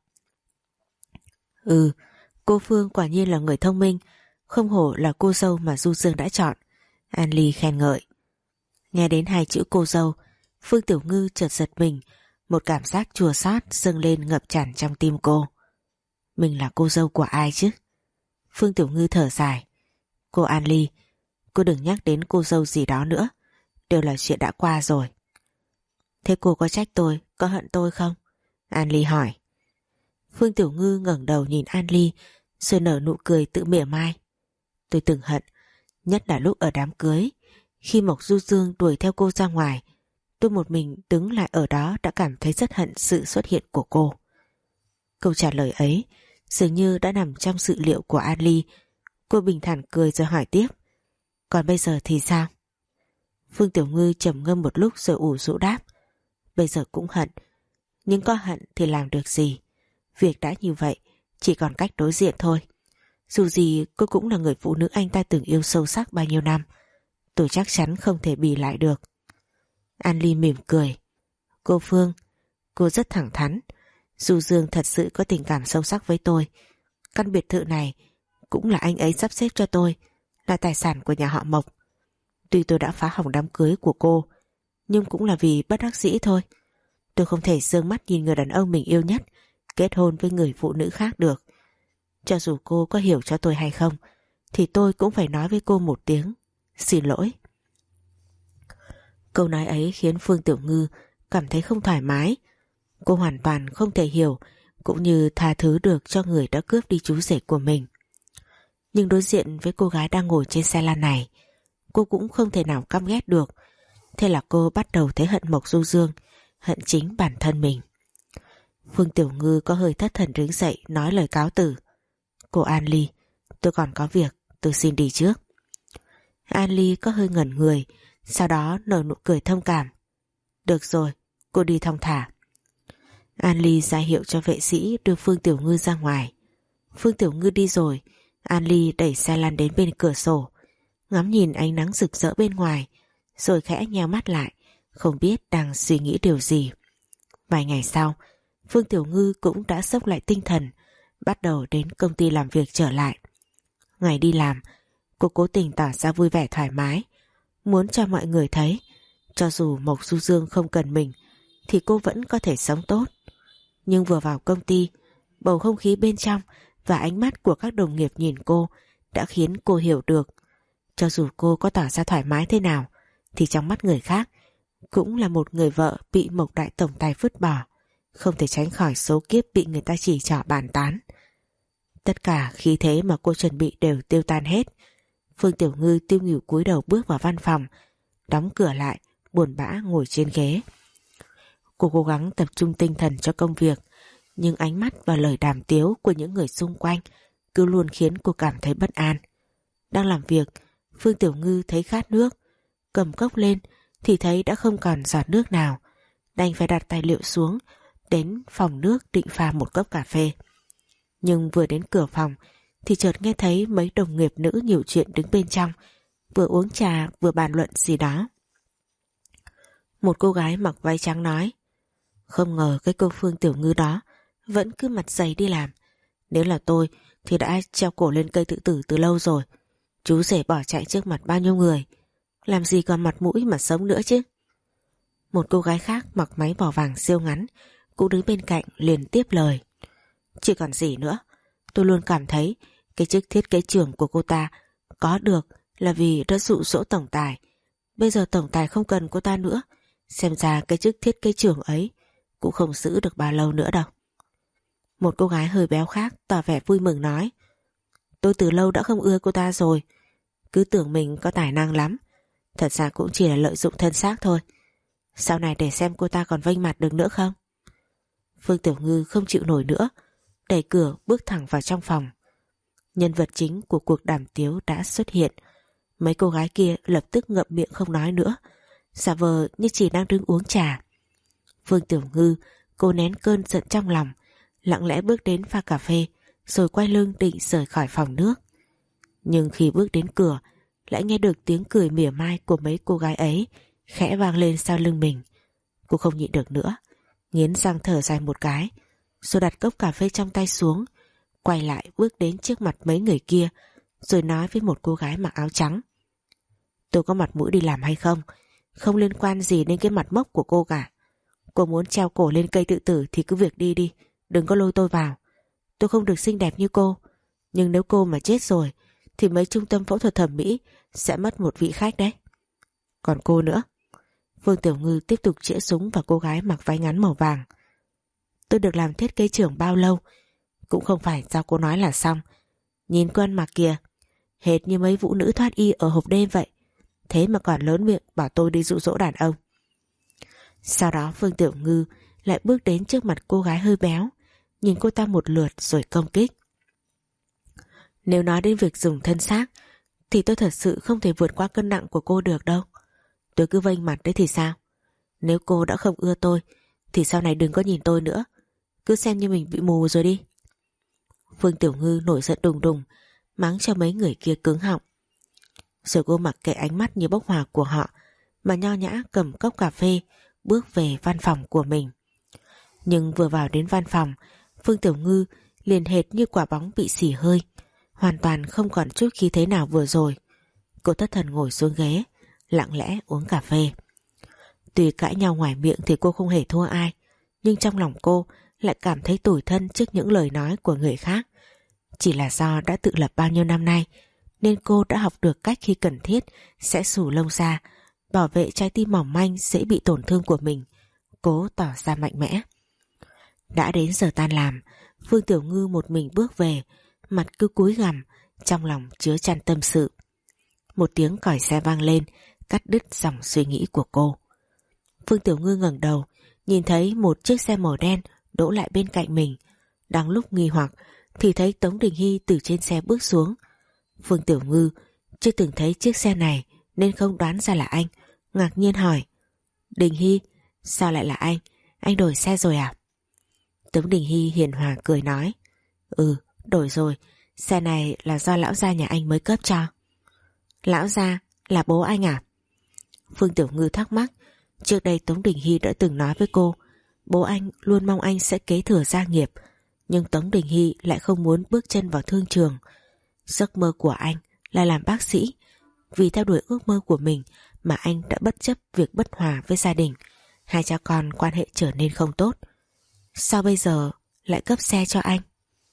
Ừ, cô Phương quả nhiên là người thông minh, không hổ là cô dâu mà Du Dương đã chọn. An Ly khen ngợi. Nghe đến hai chữ cô dâu, Phương Tiểu Ngư chợt giật mình, một cảm giác chua xót dâng lên ngập tràn trong tim cô. Mình là cô dâu của ai chứ? Phương Tiểu Ngư thở dài. Cô An Ly, cô đừng nhắc đến cô dâu gì đó nữa, đều là chuyện đã qua rồi. Thế cô có trách tôi, có hận tôi không? An Ly hỏi. Phương Tiểu Ngư ngẩng đầu nhìn An Ly, rồi nở nụ cười tự mỉa mai. Tôi từng hận, nhất là lúc ở đám cưới, khi Mộc Du Dương đuổi theo cô ra ngoài, tôi một mình đứng lại ở đó đã cảm thấy rất hận sự xuất hiện của cô. Câu trả lời ấy dường như đã nằm trong dự liệu của An Ly. Cô bình thản cười rồi hỏi tiếp, còn bây giờ thì sao? Phương Tiểu Ngư trầm ngâm một lúc rồi ủ rũ đáp, bây giờ cũng hận, nhưng có hận thì làm được gì? Việc đã như vậy, chỉ còn cách đối diện thôi. Dù gì cô cũng là người phụ nữ anh ta từng yêu sâu sắc bao nhiêu năm, tôi chắc chắn không thể bì lại được. An Ly mỉm cười. Cô Phương, cô rất thẳng thắn. Du Dương thật sự có tình cảm sâu sắc với tôi. Căn biệt thự này cũng là anh ấy sắp xếp cho tôi, là tài sản của nhà họ Mộc. Tuy tôi đã phá hỏng đám cưới của cô, nhưng cũng là vì bất đắc dĩ thôi. Tôi không thể giương mắt nhìn người đàn ông mình yêu nhất kết hôn với người phụ nữ khác được. Cho dù cô có hiểu cho tôi hay không, thì tôi cũng phải nói với cô một tiếng xin lỗi. Câu nói ấy khiến Phương Tiểu Ngư cảm thấy không thoải mái. Cô hoàn toàn không thể hiểu cũng như tha thứ được cho người đã cướp đi chú rể của mình. Nhưng đối diện với cô gái đang ngồi trên xe lăn này, cô cũng không thể nào căm ghét được. Thế là cô bắt đầu thấy hận Mộc Du Dương, hận chính bản thân mình. Phương Tiểu Ngư có hơi thất thần đứng dậy nói lời cáo từ. Cô An Ly, tôi còn có việc, tôi xin đi trước. An Ly có hơi ngẩn người, sau đó nở nụ cười thông cảm. Được rồi, cô đi thong thả. An Ly ra hiệu cho vệ sĩ đưa Phương Tiểu Ngư ra ngoài. Phương Tiểu Ngư đi rồi, An Ly đẩy xe lăn đến bên cửa sổ, ngắm nhìn ánh nắng rực rỡ bên ngoài, rồi khẽ nheo mắt lại, không biết đang suy nghĩ điều gì. Vài ngày sau, Phương Tiểu Ngư cũng đã xốc lại tinh thần, bắt đầu đến công ty làm việc trở lại. Ngày đi làm, cô cố tình tỏ ra vui vẻ thoải mái, muốn cho mọi người thấy, cho dù Mộc Du Dương không cần mình, thì cô vẫn có thể sống tốt. Nhưng vừa vào công ty, bầu không khí bên trong và ánh mắt của các đồng nghiệp nhìn cô đã khiến cô hiểu được, cho dù cô có tỏ ra thoải mái thế nào, thì trong mắt người khác cũng là một người vợ bị Mộc đại tổng tài vứt bỏ, không thể tránh khỏi số kiếp bị người ta chỉ trỏ bàn tán. Tất cả khí thế mà cô chuẩn bị đều tiêu tan hết. Phương Tiểu Ngư tiêu nghỉu cúi đầu bước vào văn phòng, đóng cửa lại, buồn bã ngồi trên ghế. Cô cố gắng tập trung tinh thần cho công việc, nhưng ánh mắt và lời đàm tiếu của những người xung quanh cứ luôn khiến cô cảm thấy bất an. Đang làm việc, Phương Tiểu Ngư thấy khát nước, cầm cốc lên thì thấy đã không còn giọt nước nào, đành phải đặt tài liệu xuống, đến phòng nước định pha một cốc cà phê. Nhưng vừa đến cửa phòng thì chợt nghe thấy mấy đồng nghiệp nữ nhiều chuyện đứng bên trong, vừa uống trà vừa bàn luận gì đó. Một cô gái mặc váy trắng nói: Không ngờ cái cô Phương Tiểu Ngư đó vẫn cứ mặt dày đi làm. Nếu là tôi thì đã treo cổ lên cây tự tử từ lâu rồi. Chú rể bỏ chạy trước mặt bao nhiêu người, làm gì còn mặt mũi mà sống nữa chứ. Một cô gái khác mặc váy bò vàng siêu ngắn cũng đứng bên cạnh liền tiếp lời: Chỉ còn gì nữa, tôi luôn cảm thấy cái chức thiết kế trưởng của cô ta có được là vì đã dụ dỗ tổng tài. Bây giờ tổng tài không cần cô ta nữa, xem ra cái chức thiết kế trưởng ấy cũng không giữ được bao lâu nữa đâu. Một cô gái hơi béo khác tỏ vẻ vui mừng nói: Tôi từ lâu đã không ưa cô ta rồi, cứ tưởng mình có tài năng lắm, thật ra cũng chỉ là lợi dụng thân xác thôi. Sau này để xem cô ta còn vênh mặt được nữa không. Phương Tiểu Ngư không chịu nổi nữa, đẩy cửa bước thẳng vào trong phòng. Nhân vật chính của cuộc đàm tiếu đã xuất hiện. Mấy cô gái kia lập tức ngậm miệng không nói nữa, giả vờ như chỉ đang đứng uống trà. Phương Tiểu Ngư cô nén cơn giận trong lòng, lặng lẽ bước đến pha cà phê, rồi quay lưng định rời khỏi phòng nước. Nhưng khi bước đến cửa, lại nghe được tiếng cười mỉa mai của mấy cô gái ấy khẽ vang lên sau lưng mình. Cô không nhịn được nữa, nghiến răng thở dài một cái, rồi đặt cốc cà phê trong tay xuống, quay lại bước đến trước mặt mấy người kia, rồi nói với một cô gái mặc áo trắng: Tôi có mặt mũi đi làm hay không, không liên quan gì đến cái mặt mốc của cô cả. Cô muốn treo cổ lên cây tự tử thì cứ việc đi đi, đừng có lôi tôi vào. Tôi không được xinh đẹp như cô, nhưng nếu cô mà chết rồi thì mấy trung tâm phẫu thuật thẩm mỹ sẽ mất một vị khách đấy. Còn cô nữa. Phương Tiểu Ngư tiếp tục chĩa súng vào cô gái mặc váy ngắn màu vàng. Tôi được làm thiết kế trưởng bao lâu cũng không phải do cô nói là xong. Nhìn cô ăn mặc kìa, hệt như mấy vũ nữ thoát y ở hộp đêm vậy, thế mà còn lớn miệng bảo tôi đi dụ dỗ đàn ông. Sau đó Phương Tiểu Ngư lại bước đến trước mặt cô gái hơi béo, nhìn cô ta một lượt rồi công kích. Nếu nói đến việc dùng thân xác thì tôi thật sự không thể vượt qua cân nặng của cô được đâu. Tôi cứ vênh mặt đấy thì sao? Nếu cô đã không ưa tôi thì sau này đừng có nhìn tôi nữa, cứ xem như mình bị mù rồi đi. Phương Tiểu Ngư nổi giận đùng đùng, mắng cho mấy người kia cứng họng. Rồi cô mặc kệ ánh mắt như bốc hỏa của họ mà nho nhã cầm cốc cà phê bước về văn phòng của mình. Nhưng vừa vào đến văn phòng, Phương Tiểu Ngư liền hệt như quả bóng bị xì hơi, hoàn toàn không còn chút khí thế nào vừa rồi. Cô thất thần ngồi xuống ghế, lặng lẽ uống cà phê. Tuy cãi nhau ngoài miệng thì cô không hề thua ai, nhưng trong lòng cô lại cảm thấy tủi thân trước những lời nói của người khác. Chỉ là do đã tự lập bao nhiêu năm nay, nên cô đã học được cách khi cần thiết sẽ xù lông ra, bảo vệ trái tim mỏng manh dễ bị tổn thương của mình, cố tỏ ra mạnh mẽ. Đã đến giờ tan làm, Phương Tiểu Ngư một mình bước về, mặt cứ cúi gằm, trong lòng chứa chan tâm sự. Một tiếng còi xe vang lên, cắt đứt dòng suy nghĩ của cô. Phương Tiểu Ngư ngẩng đầu, nhìn thấy một chiếc xe màu đen đỗ lại bên cạnh mình. Đang lúc nghi hoặc thì thấy Tống Đình Hy từ trên xe bước xuống. Phương Tiểu Ngư chưa từng thấy chiếc xe này nên không đoán ra là anh, ngạc nhiên hỏi: Đình Hy, sao lại là anh? Anh đổi xe rồi à? Tống Đình Hy hiền hòa cười nói: Ừ, đổi rồi, xe này là do lão gia nhà anh mới cấp cho. Lão gia là bố anh à? Phương Tiểu Ngư thắc mắc. Trước đây Tống Đình Hy đã từng nói với cô, bố anh luôn mong anh sẽ kế thừa gia nghiệp, nhưng Tống Đình Hy lại không muốn bước chân vào thương trường. Giấc mơ của anh là làm bác sĩ. Vì theo đuổi ước mơ của mình mà anh đã bất chấp việc bất hòa với gia đình, hai cha con quan hệ trở nên không tốt. Sao bây giờ lại cấp xe cho anh?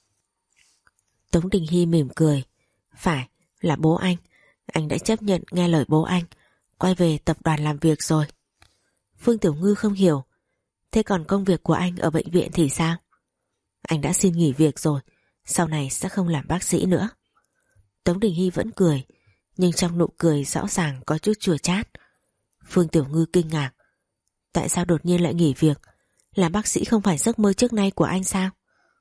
Tống Đình Hy mỉm cười. Phải, là bố anh. Anh đã chấp nhận nghe lời bố anh, quay về tập đoàn làm việc rồi. Phương Tiểu Ngư không hiểu. Thế còn công việc của anh ở bệnh viện thì sao? Anh đã xin nghỉ việc rồi, sau này sẽ không làm bác sĩ nữa. Tống Đình Hy vẫn cười, nhưng trong nụ cười rõ ràng có chút chua chát. Phương Tiểu Ngư kinh ngạc. Tại sao đột nhiên lại nghỉ việc? Làm bác sĩ không phải giấc mơ trước nay của anh sao?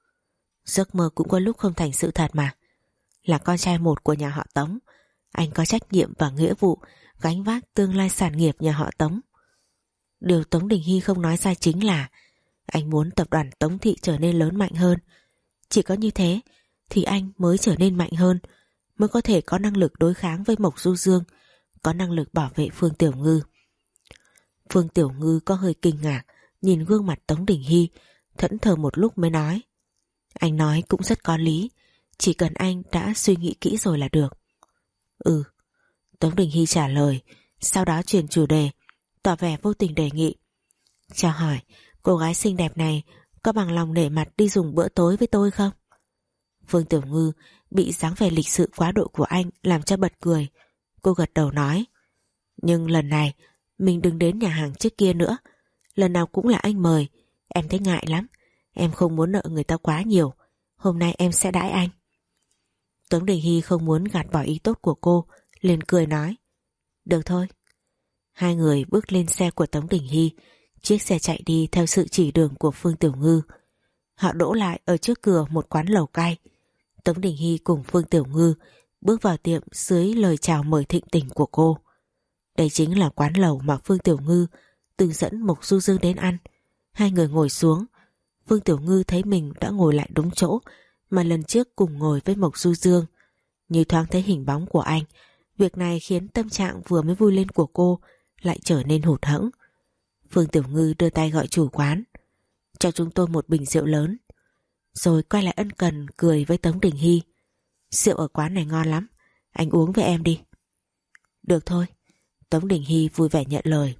Giấc mơ cũng có lúc không thành sự thật mà. Là con trai một của nhà họ Tống, anh có trách nhiệm và nghĩa vụ gánh vác tương lai sản nghiệp nhà họ Tống. Điều Tống Đình Hy không nói ra chính là anh muốn tập đoàn Tống Thị trở nên lớn mạnh hơn. Chỉ có như thế thì anh mới trở nên mạnh hơn, mới có thể có năng lực đối kháng với Mộc Du Dương, có năng lực bảo vệ Phương Tiểu Ngư. Phương Tiểu Ngư có hơi kinh ngạc, nhìn gương mặt Tống Đình Hy, thẫn thờ một lúc mới nói: Anh nói cũng rất có lý, chỉ cần anh đã suy nghĩ kỹ rồi là được. Ừ, Tống Đình Hy trả lời, sau đó chuyển chủ đề, tỏ vẻ vô tình đề nghị: Cho hỏi, cô gái xinh đẹp này có bằng lòng để mặt đi dùng bữa tối với tôi không? Phương Tiểu Ngư bị dáng vẻ lịch sự quá độ của anh làm cho bật cười. Cô gật đầu nói: Nhưng lần này mình đừng đến nhà hàng trước kia nữa. Lần nào cũng là anh mời, em thấy ngại lắm. Em không muốn nợ người ta quá nhiều. Hôm nay em sẽ đãi anh. Tống Đình Hy không muốn gạt bỏ ý tốt của cô, liền cười nói: Được thôi. Hai người bước lên xe của Tống Đình Hy. Chiếc xe chạy đi theo sự chỉ đường của Phương Tiểu Ngư. Họ đỗ lại ở trước cửa một quán lẩu cay. Tống Đình Hy cùng Phương Tiểu Ngư bước vào tiệm dưới lời chào mời thịnh tình của cô. Đây chính là quán lẩu mà Phương Tiểu Ngư từng dẫn Mộc Du Dương đến ăn. Hai người ngồi xuống. Phương Tiểu Ngư thấy mình đã ngồi lại đúng chỗ mà lần trước cùng ngồi với Mộc Du Dương. Như thoáng thấy hình bóng của anh, việc này khiến tâm trạng vừa mới vui lên của cô lại trở nên hụt hẫng. Phương Tiểu Ngư đưa tay gọi chủ quán: Cho chúng tôi một bình rượu lớn. Rồi quay lại ân cần cười với Tống Đình Hy: Rượu ở quán này ngon lắm, anh uống với em đi. Được thôi. Tống Đình Hy vui vẻ nhận lời.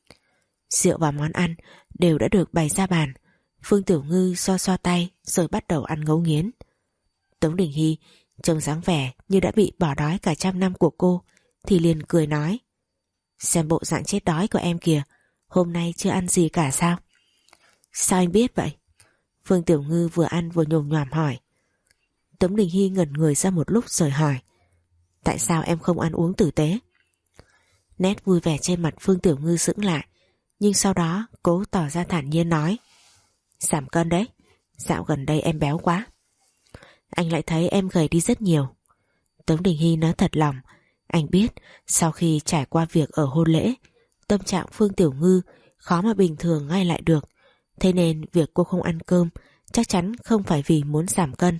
Rượu và món ăn đều đã được bày ra bàn. Phương Tiểu Ngư xoa xoa tay rồi bắt đầu ăn ngấu nghiến. Tống Đình Hy trông dáng vẻ như đã bị bỏ đói cả trăm năm của cô thì liền cười nói: Xem bộ dạng chết đói của em kìa, hôm nay chưa ăn gì cả sao? Sao anh biết vậy? Phương Tiểu Ngư vừa ăn vừa nhồm nhoàm hỏi. Tống Đình Hy ngẩn người ra một lúc rồi hỏi: Tại sao em không ăn uống tử tế? Nét vui vẻ trên mặt Phương Tiểu Ngư sững lại, nhưng sau đó cố tỏ ra thản nhiên nói: Giảm cân đấy, dạo gần đây em béo quá. Anh lại thấy em gầy đi rất nhiều. Tống Đình Hy nói thật lòng. Anh biết sau khi trải qua việc ở hôn lễ, tâm trạng Phương Tiểu Ngư khó mà bình thường ngay lại được. Thế nên việc cô không ăn cơm chắc chắn không phải vì muốn giảm cân.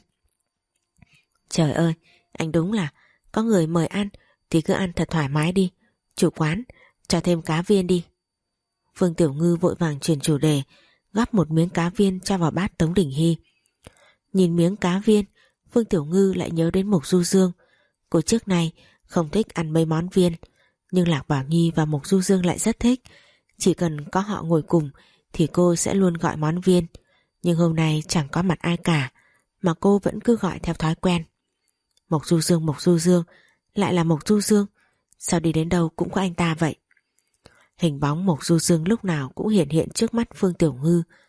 Trời ơi, anh đúng là có người mời ăn thì cứ ăn thật thoải mái đi. Chủ quán, cho thêm cá viên đi. Phương Tiểu Ngư vội vàng chuyển chủ đề, gắp một miếng cá viên cho vào bát Tống Đình Hy. Nhìn miếng cá viên, Phương Tiểu Ngư lại nhớ đến Mộc Du Dương. Cô trước nay không thích ăn mấy món viên, nhưng Lạc Bảo Nhi và Mộc Du Dương lại rất thích. Chỉ cần có họ ngồi cùng thì cô sẽ luôn gọi món viên. Nhưng hôm nay chẳng có mặt ai cả, mà cô vẫn cứ gọi theo thói quen. Mộc Du Dương, Mộc Du Dương, lại là Mộc Du Dương. Sao đi đến đâu cũng có anh ta vậy? Hình bóng Mộc Du Dương lúc nào cũng hiện hiện trước mắt Phương Tiểu Ngư.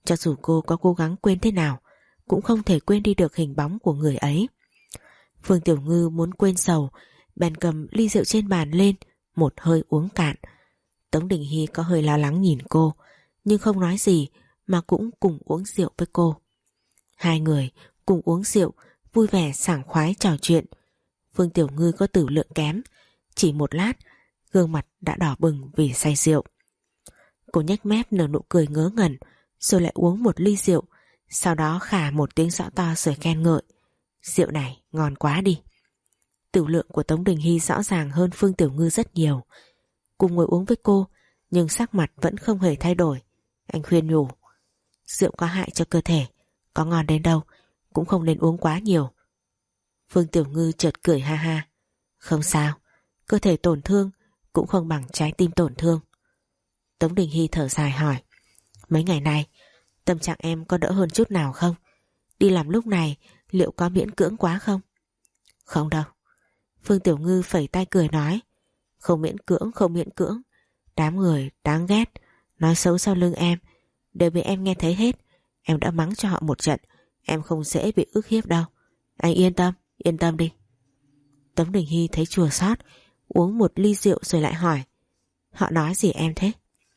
Cho dù cô có cố gắng quên thế nào, cũng không thể quên đi được hình bóng của người ấy. Phương Tiểu Ngư muốn quên sầu, bèn cầm ly rượu trên bàn lên, một hơi uống cạn. Tống Đình Hy có hơi lo lắng nhìn cô, nhưng không nói gì mà cũng cùng uống rượu với cô. Hai người cùng uống rượu, vui vẻ sảng khoái trò chuyện. Phương Tiểu Ngư có tử lượng kém, chỉ một lát gương mặt đã đỏ bừng vì say rượu. Cô nhếch mép nở nụ cười ngớ ngẩn, rồi lại uống một ly rượu, sau đó khà một tiếng rõ to rồi khen ngợi. Rượu này ngon quá đi. Tử lượng của Tống Đình Hy rõ ràng hơn Phương Tiểu Ngư rất nhiều. Cùng ngồi uống với cô, nhưng sắc mặt vẫn không hề thay đổi. Anh khuyên nhủ, rượu có hại cho cơ thể, có ngon đến đâu cũng không nên uống quá nhiều. Phương Tiểu Ngư chợt cười ha ha. Không sao, cơ thể tổn thương cũng không bằng trái tim tổn thương. Tống Đình Hy thở dài hỏi, mấy ngày nay tâm trạng em có đỡ hơn chút nào không? Đi làm lúc này liệu có miễn cưỡng quá không? Không đâu. Phương Tiểu Ngư phẩy tay cười nói, không miễn cưỡng, không miễn cưỡng. Đám người đáng ghét nói xấu sau lưng em đều bị em nghe thấy hết. Em đã mắng cho họ một trận, em không dễ bị ức hiếp đâu. Anh yên tâm, yên tâm đi. Tống Đình Hy thấy chua xót, uống một ly rượu rồi lại hỏi, họ nói gì em thế?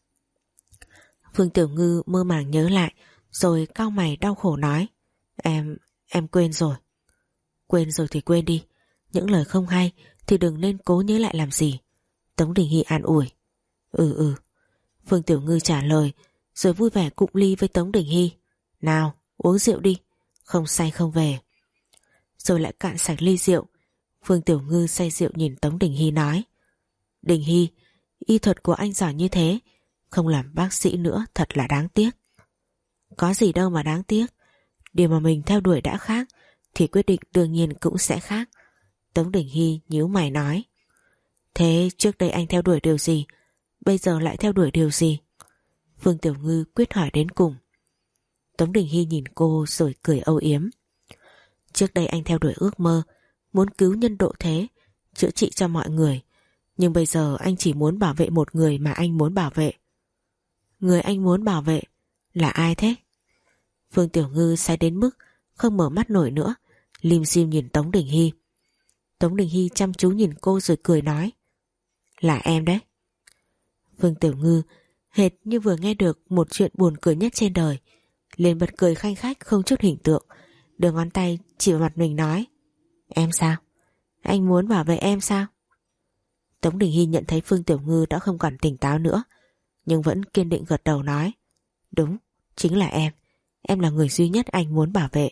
Phương Tiểu Ngư mơ màng nhớ lại, rồi cau mày đau khổ nói, Em, em quên rồi. Quên rồi thì quên đi, những lời không hay thì đừng nên cố nhớ lại làm gì. Tống Đình Hy an ủi. Ừ ừ. Phương Tiểu Ngư trả lời, rồi vui vẻ cụng ly với Tống Đình Hy. Nào, uống rượu đi, không say không về. Rồi lại cạn sạch ly rượu. Phương Tiểu Ngư say rượu nhìn Tống Đình Hy nói, Đình Hy, y thuật của anh giỏi như thế, không làm bác sĩ nữa thật là đáng tiếc. Có gì đâu mà đáng tiếc, điều mà mình theo đuổi đã khác thì quyết định đương nhiên cũng sẽ khác. Tống Đình Hy nhíu mày nói, thế trước đây anh theo đuổi điều gì, bây giờ lại theo đuổi điều gì? Phương Tiểu Ngư quyết hỏi đến cùng. Tống Đình Hy nhìn cô rồi cười âu yếm. Trước đây anh theo đuổi ước mơ, muốn cứu nhân độ thế, chữa trị cho mọi người. Nhưng bây giờ anh chỉ muốn bảo vệ một người mà anh muốn bảo vệ. Người anh muốn bảo vệ là ai thế? Phương Tiểu Ngư say đến mức không mở mắt nổi nữa, lim dim nhìn Tống Đình Hy. Tống Đình Hy chăm chú nhìn cô rồi cười nói, là em đấy. Phương Tiểu Ngư hệt như vừa nghe được một chuyện buồn cười nhất trên đời, liền bật cười khanh khách không chút hình tượng, đưa ngón tay chỉ vào mặt mình nói, em sao? Anh muốn bảo vệ em sao? Tống Đình Hy nhận thấy Phương Tiểu Ngư đã không còn tỉnh táo nữa, nhưng vẫn kiên định gật đầu nói, đúng, chính là em. Em là người duy nhất anh muốn bảo vệ.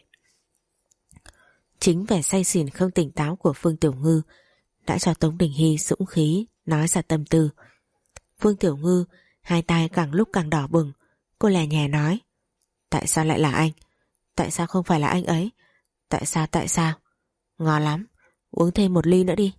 Chính vẻ say xỉn không tỉnh táo của Phương Tiểu Ngư đã cho Tống Đình Hy dũng khí nói ra tâm tư. Phương Tiểu Ngư hai tay càng lúc càng đỏ bừng. Cô lè nhè nói, tại sao lại là anh? Tại sao không phải là anh ấy? Tại sao tại sao? Ngon lắm, uống thêm một ly nữa đi.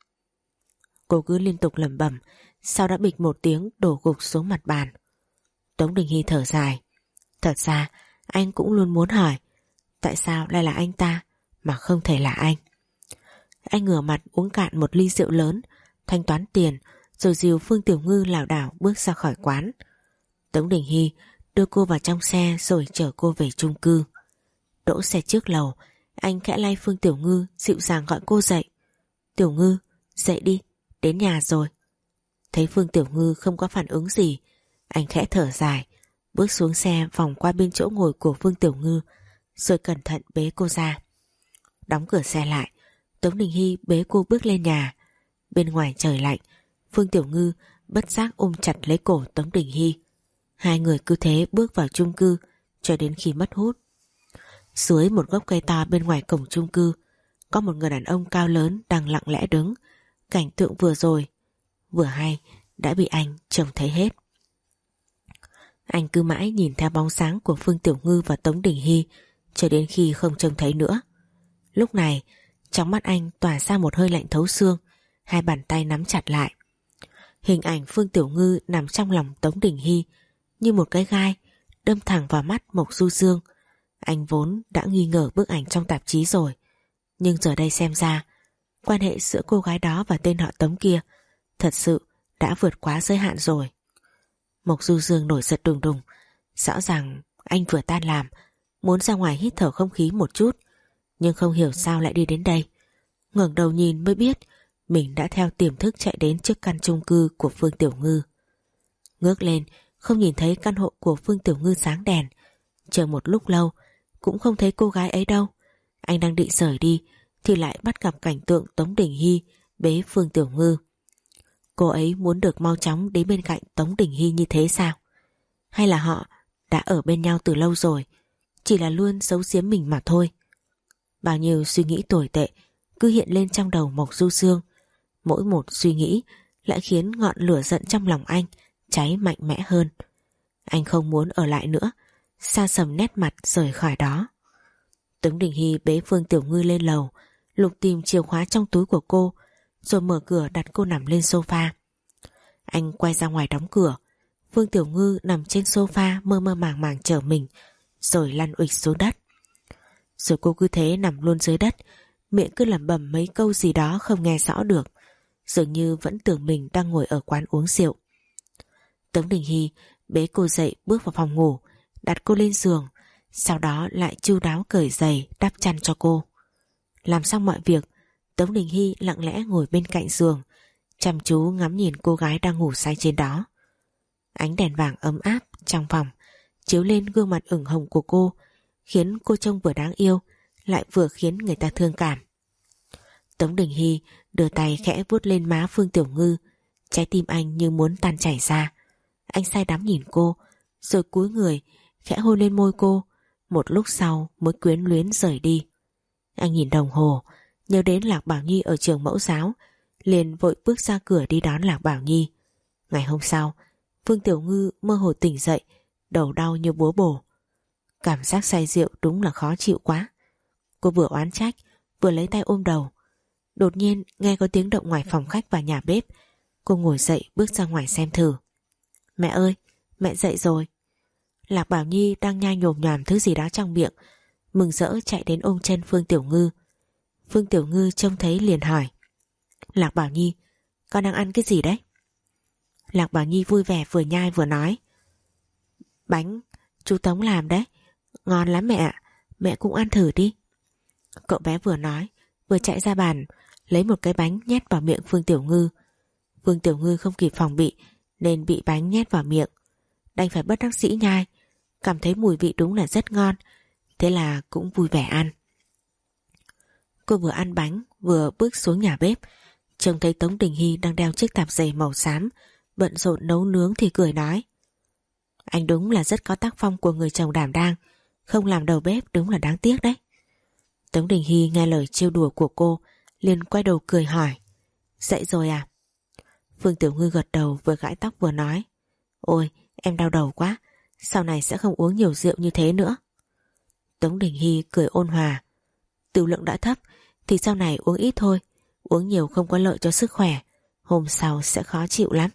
Cô cứ liên tục lẩm bẩm, sau đã bịch một tiếng đổ gục xuống mặt bàn. Tống Đình Hy thở dài, thật ra anh cũng luôn muốn hỏi, tại sao lại là anh ta mà không thể là anh? Anh ngửa mặt uống cạn một ly rượu lớn, thanh toán tiền, rồi dìu Phương Tiểu Ngư lảo đảo bước ra khỏi quán. Tống Đình Hy đưa cô vào trong xe rồi chở cô về chung cư. Đỗ xe trước lầu, anh khẽ lay Phương Tiểu Ngư, dịu dàng gọi cô dậy. Tiểu Ngư, dậy đi, đến nhà rồi. Thấy Phương Tiểu Ngư không có phản ứng gì, anh khẽ thở dài, bước xuống xe vòng qua bên chỗ ngồi của Phương Tiểu Ngư, rồi cẩn thận bế cô ra. Đóng cửa xe lại, Tống Đình Hy bế cô bước lên nhà. Bên ngoài trời lạnh, Phương Tiểu Ngư bất giác ôm chặt lấy cổ Tống Đình Hy. Hai người cứ thế bước vào chung cư cho đến khi mất hút. Dưới một gốc cây to bên ngoài cổng chung cư, có một người đàn ông cao lớn đang lặng lẽ đứng. Cảnh tượng vừa rồi, vừa hay đã bị anh trông thấy hết. Anh cứ mãi nhìn theo bóng sáng của Phương Tiểu Ngư và Tống Đình Hy cho đến khi không trông thấy nữa. Lúc này, trong mắt anh tỏa ra một hơi lạnh thấu xương, hai bàn tay nắm chặt lại. Hình ảnh Phương Tiểu Ngư nằm trong lòng Tống Đình Hy như một cái gai đâm thẳng vào mắt Mộc Du Dương. Anh vốn đã nghi ngờ bức ảnh trong tạp chí rồi, nhưng giờ đây xem ra quan hệ giữa cô gái đó và tên họ Tống kia thật sự đã vượt quá giới hạn rồi. Mộc Du Dương nổi giận đùng đùng, rõ ràng Anh vừa tan làm, muốn ra ngoài hít thở không khí một chút, nhưng không hiểu sao lại đi đến đây. Ngẩng đầu nhìn mới biết mình đã theo tiềm thức chạy đến trước căn chung cư của Phương Tiểu Ngư. Ngước lên, không nhìn thấy căn hộ của Phương Tiểu Ngư sáng đèn. Chờ một lúc lâu, cũng không thấy cô gái ấy đâu. Anh đang định rời đi, thì lại bắt gặp cảnh tượng Tống Đình Hy bế Phương Tiểu Ngư. Cô ấy muốn được mau chóng đến bên cạnh Tống Đình Hy như thế sao? Hay là họ đã ở bên nhau từ lâu rồi, chỉ là luôn giấu giếm mình mà thôi? Bao nhiêu suy nghĩ tồi tệ cứ hiện lên trong đầu Mộc Du Sương. Mỗi một suy nghĩ lại khiến ngọn lửa giận trong lòng anh cháy mạnh mẽ hơn. Anh không muốn ở lại nữa, xa sầm nét mặt rời khỏi đó. Tống Đình Hy bế Phương Tiểu Ngư lên lầu, lục tìm chìa khóa trong túi của cô, rồi mở cửa đặt cô nằm lên sofa. Anh quay ra ngoài đóng cửa. Phương Tiểu Ngư nằm trên sofa mơ mơ màng màng chờ mình, rồi lăn uịch xuống đất. Rồi cô cứ thế nằm luôn dưới đất, miệng cứ lẩm bẩm mấy câu gì đó không nghe rõ được, dường như vẫn tưởng mình đang ngồi ở quán uống rượu. Tống Đình Hy bế cô dậy bước vào phòng ngủ, đặt cô lên giường, sau đó lại chu đáo cởi giày đắp chăn cho cô. Làm xong mọi việc, Tống Đình Hy lặng lẽ ngồi bên cạnh giường, chăm chú ngắm nhìn cô gái đang ngủ say trên đó. Ánh đèn vàng ấm áp trong phòng chiếu lên gương mặt ửng hồng của cô, khiến cô trông vừa đáng yêu lại vừa khiến người ta thương cảm. Tống Đình Hy đưa tay khẽ vuốt lên má Phương Tiểu Ngư, trái tim anh như muốn tan chảy ra. Anh say đắm nhìn cô, rồi cúi người khẽ hôn lên môi cô, một lúc sau mới quyến luyến rời đi. Anh nhìn đồng hồ, nhớ đến Lạc Bảo Nhi ở trường mẫu giáo, liền vội bước ra cửa đi đón Lạc Bảo Nhi. Ngày hôm sau, Phương Tiểu Ngư mơ hồ tỉnh dậy, đầu đau như búa bổ. Cảm giác say rượu đúng là khó chịu quá. Cô vừa oán trách, vừa lấy tay ôm đầu. Đột nhiên nghe có tiếng động ngoài phòng khách và nhà bếp. Cô ngồi dậy bước ra ngoài xem thử. Mẹ ơi, mẹ dậy rồi. Lạc Bảo Nhi đang nhai nhồm nhòm thứ gì đó trong miệng, mừng rỡ chạy đến ôm chân Phương Tiểu Ngư. Phương Tiểu Ngư trông thấy liền hỏi: Lạc Bảo Nhi, con đang ăn cái gì đấy? Lạc Bảo Nhi vui vẻ vừa nhai vừa nói: Bánh chú Tống làm đấy, ngon lắm mẹ ạ, mẹ cũng ăn thử đi. Cậu bé vừa nói vừa chạy ra bàn, lấy một cái bánh nhét vào miệng Phương Tiểu Ngư. Phương Tiểu Ngư không kịp phòng bị nên bị bánh nhét vào miệng, đành phải bất đắc dĩ nhai, cảm thấy mùi vị đúng là rất ngon, thế là cũng vui vẻ ăn. Cô vừa ăn bánh vừa bước xuống nhà bếp, trông thấy Tống Đình Hy đang đeo chiếc tạp dề màu xám, bận rộn nấu nướng thì cười nói: Anh đúng là rất có tác phong của người chồng đảm đang, không làm đầu bếp đúng là đáng tiếc đấy. Tống Đình Hy nghe lời trêu đùa của cô, liền quay đầu cười hỏi: Dậy rồi à? Phương Tiểu Ngư gật đầu vừa gãi tóc vừa nói: Ôi, em đau đầu quá, sau này sẽ không uống nhiều rượu như thế nữa. Tống Đình Hy cười ôn hòa: Tiểu lượng đã thấp thì sau này uống ít thôi, uống nhiều không có lợi cho sức khỏe, hôm sau sẽ khó chịu lắm.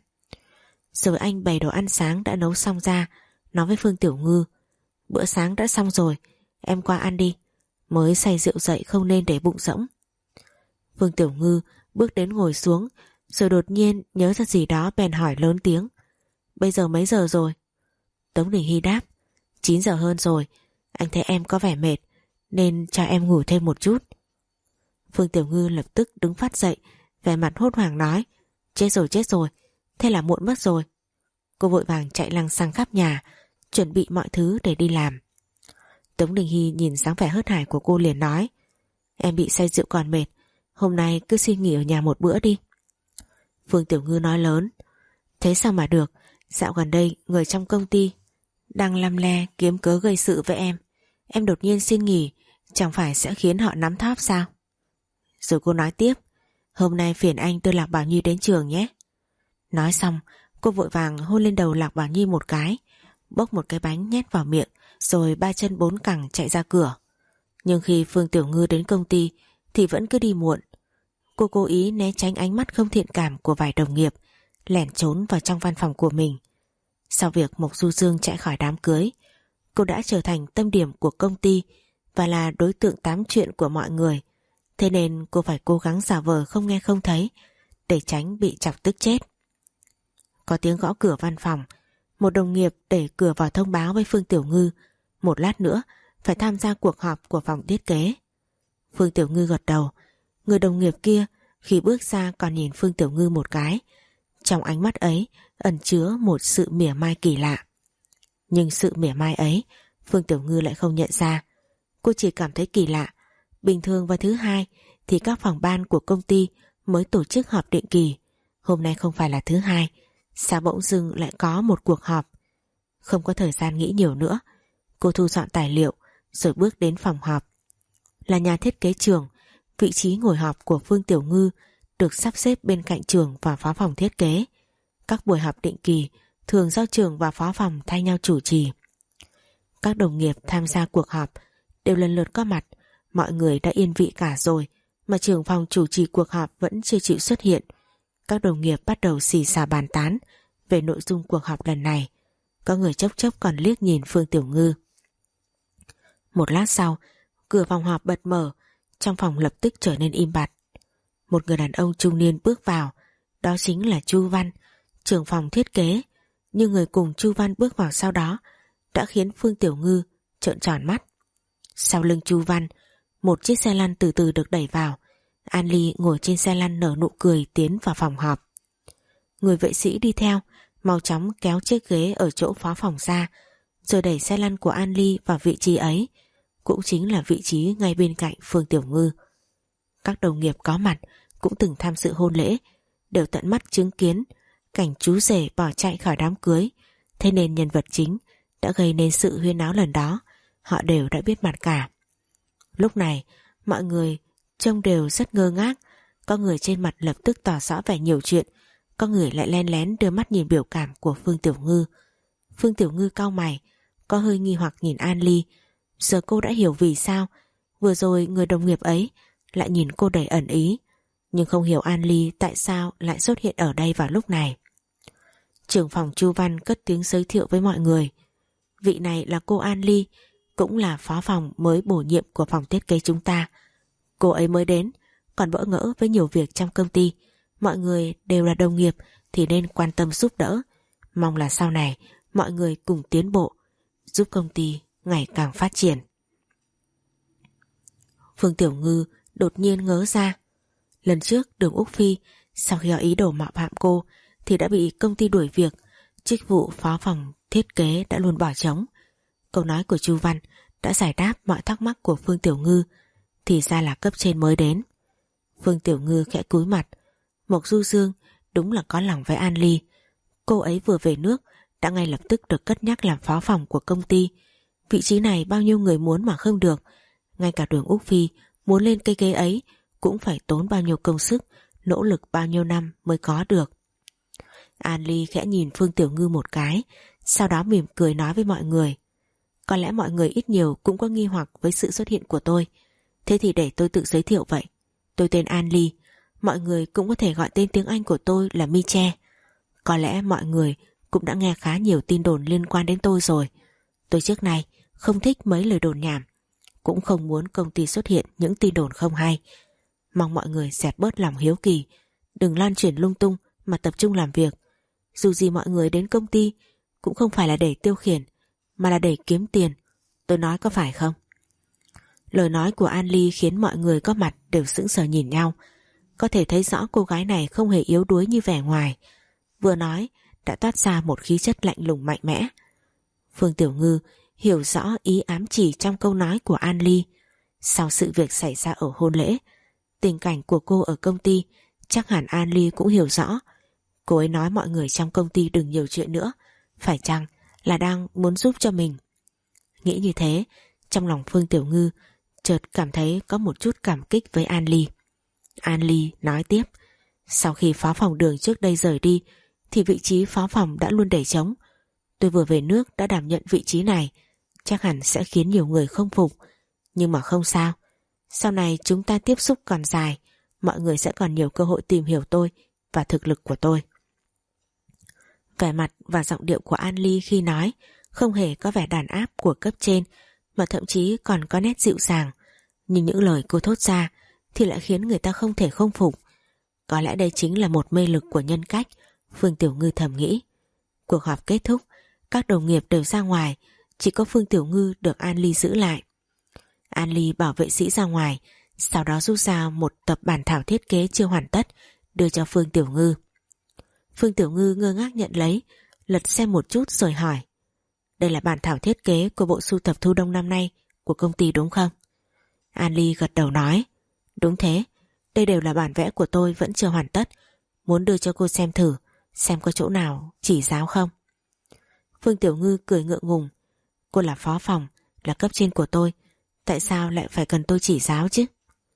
Rồi anh bày đồ ăn sáng đã nấu xong ra, nói với Phương Tiểu Ngư: Bữa sáng đã xong rồi, em qua ăn đi, mới say rượu dậy không nên để bụng rỗng. Phương Tiểu Ngư bước đến ngồi xuống, rồi đột nhiên nhớ ra gì đó bèn hỏi lớn tiếng: Bây giờ mấy giờ rồi? Tống Đình Hy đáp: chín giờ hơn rồi, anh thấy em có vẻ mệt nên cho em ngủ thêm một chút. Phương Tiểu Ngư lập tức đứng phát dậy, vẻ mặt hốt hoảng nói: Chết rồi chết rồi, thế là muộn mất rồi. Cô vội vàng chạy lăng xăng khắp nhà, chuẩn bị mọi thứ để đi làm. Tống Đình Hy nhìn dáng vẻ hớt hải của cô liền nói: Em bị say rượu còn mệt, hôm nay cứ xin nghỉ ở nhà một bữa đi. Phương Tiểu Ngư nói lớn: Thế sao mà được, dạo gần đây người trong công ty đang lăm le kiếm cớ gây sự với em, em đột nhiên xin nghỉ chẳng phải sẽ khiến họ nắm thóp sao? Rồi cô nói tiếp: Hôm nay phiền anh đưa Lạc Bảo Nhi đến trường nhé. Nói xong, cô vội vàng hôn lên đầu Lạc Bảo Nhi một cái, bốc một cái bánh nhét vào miệng, rồi ba chân bốn cẳng chạy ra cửa. Nhưng khi Phương Tiểu Ngư đến công ty thì vẫn cứ đi muộn. Cô cố ý né tránh ánh mắt không thiện cảm của vài đồng nghiệp, lẻn trốn vào trong văn phòng của mình. Sau việc Mộc Du Dương chạy khỏi đám cưới, cô đã trở thành tâm điểm của công ty và là đối tượng tám chuyện của mọi người. Thế nên cô phải cố gắng giả vờ không nghe không thấy để tránh bị chọc tức chết. Có tiếng gõ cửa văn phòng, một đồng nghiệp đẩy cửa vào thông báo với Phương Tiểu Ngư: một lát nữa phải tham gia cuộc họp của phòng thiết kế. Phương Tiểu Ngư gật đầu. Người đồng nghiệp kia khi bước ra còn nhìn Phương Tiểu Ngư một cái. Trong ánh mắt ấy ẩn chứa một sự mỉa mai kỳ lạ. Nhưng sự mỉa mai ấy Phương Tiểu Ngư lại không nhận ra. Cô chỉ cảm thấy kỳ lạ. Bình thường vào thứ hai thì các phòng ban của công ty mới tổ chức họp định kỳ. Hôm nay không phải là thứ hai, sao bỗng dưng lại có một cuộc họp? Không có thời gian nghĩ nhiều nữa, cô thu dọn tài liệu rồi bước đến phòng họp. Là nhà thiết kế trường, vị trí ngồi họp của Phương Tiểu Ngư được sắp xếp bên cạnh trường và phó phòng thiết kế. Các buổi họp định kỳ thường do trường và phó phòng thay nhau chủ trì. Các đồng nghiệp tham gia cuộc họp đều lần lượt có mặt. Mọi người đã yên vị cả rồi mà trưởng phòng chủ trì cuộc họp vẫn chưa chịu xuất hiện. Các đồng nghiệp bắt đầu xì xà bàn tán về nội dung cuộc họp lần này. Có người chốc chốc còn liếc nhìn Phương Tiểu Ngư. Một lát sau, cửa phòng họp bật mở, trong phòng lập tức trở nên im bặt. Một người đàn ông trung niên bước vào, đó chính là Chu Văn, trưởng phòng thiết kế. Nhưng người cùng Chu Văn bước vào sau đó đã khiến Phương Tiểu Ngư trợn tròn mắt. Sau lưng Chu Văn, một chiếc xe lăn từ từ được đẩy vào. An Ly ngồi trên xe lăn nở nụ cười tiến vào phòng họp. Người vệ sĩ đi theo mau chóng kéo chiếc ghế ở chỗ phó phòng ra, rồi đẩy xe lăn của An Ly vào vị trí ấy, cũng chính là vị trí ngay bên cạnh Phương Tiểu Ngư. Các đồng nghiệp có mặt cũng từng tham dự hôn lễ, đều tận mắt chứng kiến cảnh chú rể bỏ chạy khỏi đám cưới. Thế nên nhân vật chính đã gây nên sự huyên náo lần đó, họ đều đã biết mặt cả. Lúc này mọi người trông đều rất ngơ ngác. Có người trên mặt lập tức tỏ rõ vẻ nhiều chuyện, có người lại len lén đưa mắt nhìn biểu cảm của Phương Tiểu Ngư. Phương Tiểu Ngư cau mày, có hơi nghi hoặc nhìn An Ly. Giờ cô đã hiểu vì sao vừa rồi người đồng nghiệp ấy lại nhìn cô đầy ẩn ý, nhưng không hiểu An Ly tại sao lại xuất hiện ở đây vào lúc này. Trưởng phòng Chu Văn cất tiếng giới thiệu với mọi người. Vị này là cô An Ly, cũng là phó phòng mới bổ nhiệm của phòng thiết kế chúng ta. Cô ấy mới đến, còn bỡ ngỡ với nhiều việc trong công ty. Mọi người đều là đồng nghiệp thì nên quan tâm giúp đỡ. Mong là sau này mọi người cùng tiến bộ, giúp công ty ngày càng phát triển. Phương Tiểu Ngư đột nhiên ngớ ra. Lần trước Đường Úc Phi sau khi có ý đồ mạo phạm cô thì đã bị công ty đuổi việc. Chức vụ phó phòng thiết kế đã luôn bỏ trống. Câu nói của Chu Văn đã giải đáp mọi thắc mắc của Phương Tiểu Ngư. Thì ra là cấp trên mới đến. Phương Tiểu Ngư khẽ cúi mặt. Mộc Du Dương đúng là có lòng với An Ly. Cô ấy vừa về nước đã ngay lập tức được cất nhắc làm phó phòng của công ty. Vị trí này bao nhiêu người muốn mà không được. Ngay cả Đường Úc Phi muốn lên cây ghế ấy cũng phải tốn bao nhiêu công sức, nỗ lực bao nhiêu năm mới có được. An Ly khẽ nhìn Phương Tiểu Ngư một cái, sau đó mỉm cười nói với mọi người. Có lẽ mọi người ít nhiều cũng có nghi hoặc với sự xuất hiện của tôi. Thế thì để tôi tự giới thiệu vậy. Tôi tên An Ly, mọi người cũng có thể gọi tên tiếng Anh của tôi là Miche. Có lẽ mọi người cũng đã nghe khá nhiều tin đồn liên quan đến tôi rồi. Tôi trước nay không thích mấy lời đồn nhảm, cũng không muốn công ty xuất hiện những tin đồn không hay. Mong mọi người dẹp bớt lòng hiếu kỳ, đừng lan truyền lung tung mà tập trung làm việc. Dù gì mọi người đến công ty cũng không phải là để tiêu khiển, mà là để kiếm tiền. Tôi nói có phải không? Lời nói của An Ly khiến mọi người có mặt đều sững sờ nhìn nhau. Có thể thấy rõ cô gái này không hề yếu đuối như vẻ ngoài. Vừa nói đã toát ra một khí chất lạnh lùng mạnh mẽ. Phương Tiểu Ngư hiểu rõ ý ám chỉ trong câu nói của An Ly. Sau sự việc xảy ra ở hôn lễ, tình cảnh của cô ở công ty chắc hẳn An Ly cũng hiểu rõ. Cô ấy nói mọi người trong công ty đừng nhiều chuyện nữa, phải chăng là đang muốn giúp cho mình? Nghĩ như thế, trong lòng Phương Tiểu Ngư chợt cảm thấy có một chút cảm kích với An Ly. An Ly nói tiếp, sau khi phó phòng Đường trước đây rời đi thì vị trí phó phòng đã luôn để trống. Tôi vừa về nước đã đảm nhận vị trí này, chắc hẳn sẽ khiến nhiều người không phục. Nhưng mà không sao, sau này chúng ta tiếp xúc còn dài, mọi người sẽ còn nhiều cơ hội tìm hiểu tôi và thực lực của tôi. Vẻ mặt và giọng điệu của An Ly khi nói không hề có vẻ đàn áp của cấp trên, mà thậm chí còn có nét dịu dàng. Nhưng những lời cô thốt ra thì lại khiến người ta không thể không phục. Có lẽ đây chính là một mê lực của nhân cách, Phương Tiểu Ngư thầm nghĩ. Cuộc họp kết thúc, các đồng nghiệp đều ra ngoài, chỉ có Phương Tiểu Ngư được An Ly giữ lại. An Ly bảo vệ sĩ ra ngoài, sau đó rút ra một tập bản thảo thiết kế chưa hoàn tất đưa cho Phương Tiểu Ngư. Phương Tiểu Ngư ngơ ngác nhận lấy, lật xem một chút rồi hỏi: đây là bản thảo thiết kế của bộ sưu tập thu đông năm nay của công ty đúng không? An Ly gật đầu nói: đúng thế, đây đều là bản vẽ của tôi vẫn chưa hoàn tất, muốn đưa cho cô xem thử, xem có chỗ nào chỉ giáo không. Phương Tiểu Ngư cười ngượng ngùng: cô là phó phòng, là cấp trên của tôi, tại sao lại phải cần tôi chỉ giáo chứ?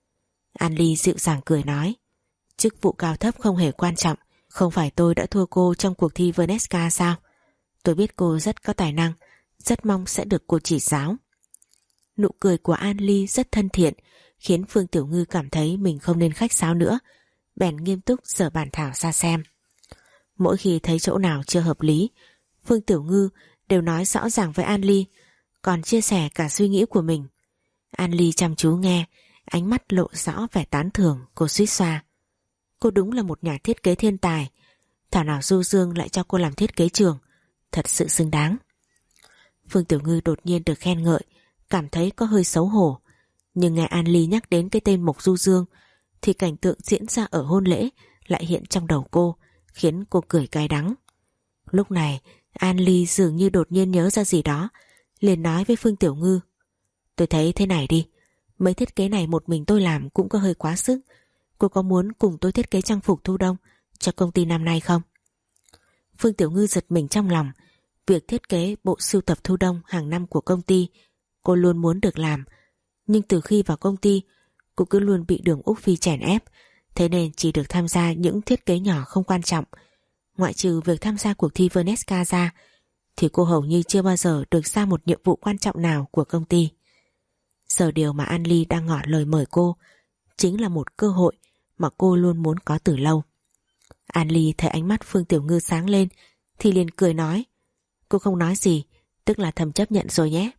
An Ly dịu dàng cười nói: chức vụ cao thấp không hề quan trọng, không phải tôi đã thua cô trong cuộc thi Vnesca sao? Tôi biết cô rất có tài năng, rất mong sẽ được cô chỉ giáo. Nụ cười của An Ly rất thân thiện, khiến Phương Tiểu Ngư cảm thấy mình không nên khách sáo nữa, bèn nghiêm túc dở bản thảo ra xem. Mỗi khi thấy chỗ nào chưa hợp lý, Phương Tiểu Ngư đều nói rõ ràng với An Ly, còn chia sẻ cả suy nghĩ của mình. An Ly chăm chú nghe, ánh mắt lộ rõ vẻ tán thưởng. Cô suýt xoa: cô đúng là một nhà thiết kế thiên tài, thảo nào Du Dương lại cho cô làm thiết kế trường, thật sự xứng đáng. Phương Tiểu Ngư đột nhiên được khen ngợi, cảm thấy có hơi xấu hổ, nhưng nghe An Ly nhắc đến cái tên Mộc Du Dương thì cảnh tượng diễn ra ở hôn lễ lại hiện trong đầu cô, khiến cô cười cay đắng. Lúc này An Ly dường như đột nhiên nhớ ra gì đó, liền nói với Phương Tiểu Ngư: tôi thấy thế này đi, mấy thiết kế này một mình tôi làm cũng có hơi quá sức, cô có muốn cùng tôi thiết kế trang phục thu đông cho công ty năm nay không? Phương Tiểu Ngư giật mình trong lòng. Việc thiết kế bộ sưu tập thu đông hàng năm của công ty cô luôn muốn được làm, nhưng từ khi vào công ty cô cứ luôn bị Đường Úc Phi chèn ép, thế nên chỉ được tham gia những thiết kế nhỏ không quan trọng. Ngoại trừ việc tham gia cuộc thi Vnesca ra thì cô hầu như chưa bao giờ được giao một nhiệm vụ quan trọng nào của công ty. Giờ điều mà An Ly đang ngỏ lời mời cô chính là một cơ hội mà cô luôn muốn có từ lâu. An Ly thấy ánh mắt Phương Tiểu Ngư sáng lên thì liền cười nói: cô không nói gì, tức là thầm chấp nhận rồi nhé.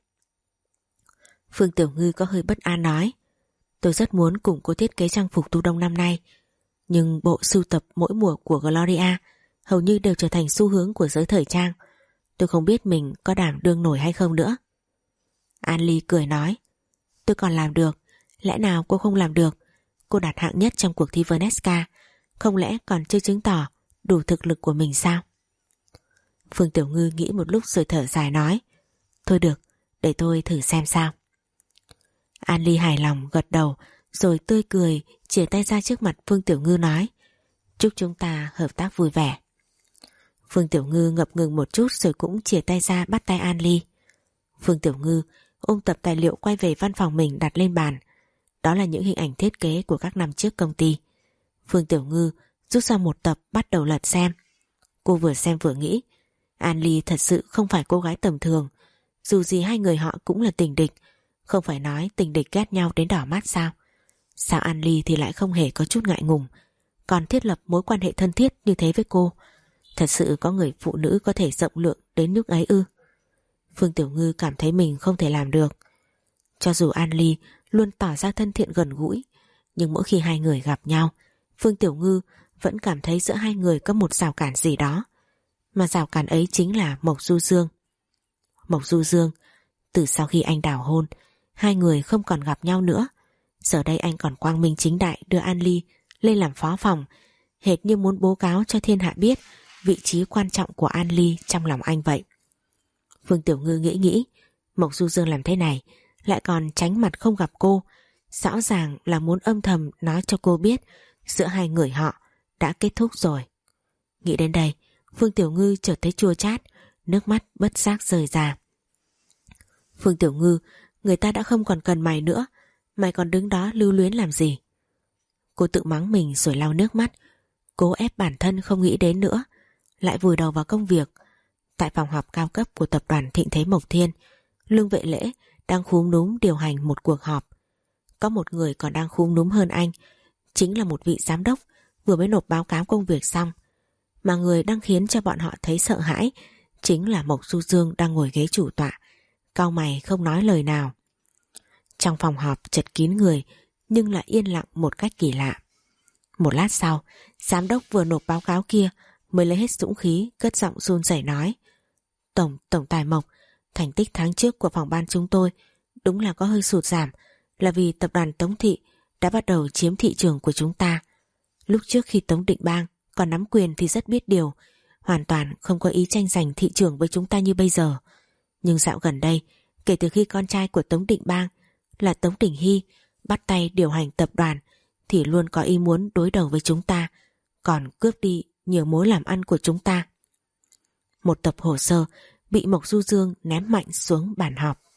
Phương Tiểu Ngư có hơi bất an nói: tôi rất muốn cùng cô thiết kế trang phục thu đông năm nay, nhưng bộ sưu tập mỗi mùa của Gloria hầu như đều trở thành xu hướng của giới thời trang, tôi không biết mình có đảm đương nổi hay không nữa. An Ly cười nói: tôi còn làm được, lẽ nào cô không làm được? Cô đạt hạng nhất trong cuộc thi Vnesca, không lẽ còn chưa chứng tỏ đủ thực lực của mình sao? Phương Tiểu Ngư nghĩ một lúc rồi thở dài nói: thôi được, để tôi thử xem sao. An Ly hài lòng gật đầu, rồi tươi cười chìa tay ra trước mặt Phương Tiểu Ngư nói: chúc chúng ta hợp tác vui vẻ. Phương Tiểu Ngư ngập ngừng một chút rồi cũng chìa tay ra bắt tay An Ly. Phương Tiểu Ngư ôm tập tài liệu quay về văn phòng mình đặt lên bàn. Đó là những hình ảnh thiết kế của các năm trước công ty. Phương Tiểu Ngư rút ra một tập bắt đầu lật xem. Cô vừa xem vừa nghĩ, An Ly thật sự không phải cô gái tầm thường. Dù gì hai người họ cũng là tình địch, không phải nói tình địch ghét nhau đến đỏ mắt sao? Sao An Ly thì lại không hề có chút ngại ngùng, còn thiết lập mối quan hệ thân thiết như thế với cô? Thật sự có người phụ nữ có thể rộng lượng đến nước ấy ư? Phương Tiểu Ngư cảm thấy mình không thể làm được. Cho dù An Ly luôn tỏ ra thân thiện gần gũi, nhưng mỗi khi hai người gặp nhau, Phương Tiểu Ngư vẫn cảm thấy giữa hai người có một rào cản gì đó. Mà rào cản ấy chính là Mộc Du Dương. Mộc Du Dương, từ sau khi anh đào hôn, hai người không còn gặp nhau nữa. Giờ đây anh còn quang minh chính đại đưa An Ly lên làm phó phòng, hệt như muốn báo cáo cho thiên hạ biết vị trí quan trọng của An Ly trong lòng anh vậy. Phương Tiểu Ngư nghĩ nghĩ, Mộc Du Dương làm thế này lại còn tránh mặt không gặp cô, rõ ràng là muốn âm thầm nói cho cô biết giữa hai người họ đã kết thúc rồi. Nghĩ đến đây, Phương Tiểu Ngư chợt thấy chua chát, nước mắt bất giác rơi ra. Phương Tiểu Ngư, người ta đã không còn cần mày nữa, mày còn đứng đó lưu luyến làm gì? Cô tự mắng mình rồi lau nước mắt, cố ép bản thân không nghĩ đến nữa, lại vùi đầu vào công việc. Tại phòng họp cao cấp của tập đoàn Thịnh Thế Mộc Thiên, Lương Vệ Lễ đang khúm núm điều hành một cuộc họp. Có một người còn đang khúm núm hơn anh, chính là một vị giám đốc vừa mới nộp báo cáo công việc xong. Mà người đang khiến cho bọn họ thấy sợ hãi chính là Mộc Du Dương đang ngồi ghế chủ tọa, cau mày không nói lời nào. Trong phòng họp chật kín người, nhưng lại yên lặng một cách kỳ lạ. Một lát sau, giám đốc vừa nộp báo cáo kia mới lấy hết dũng khí, cất giọng run rẩy nói: Tổng, Tổng tài Mộc, Thành tích tháng trước của phòng ban chúng tôi đúng là có hơi sụt giảm, là vì tập đoàn Tống Thị đã bắt đầu chiếm thị trường của chúng ta. Lúc trước khi Tống Định Bang còn nắm quyền thì rất biết điều, hoàn toàn không có ý tranh giành thị trường với chúng ta như bây giờ. Nhưng dạo gần đây, kể từ khi con trai của Tống Định Bang là Tống Đình Hy bắt tay điều hành tập đoàn, thì luôn có ý muốn đối đầu với chúng ta, còn cướp đi nhiều mối làm ăn của chúng ta. Một tập hồ sơ bị Mộc Du Dương ném mạnh xuống bàn họp.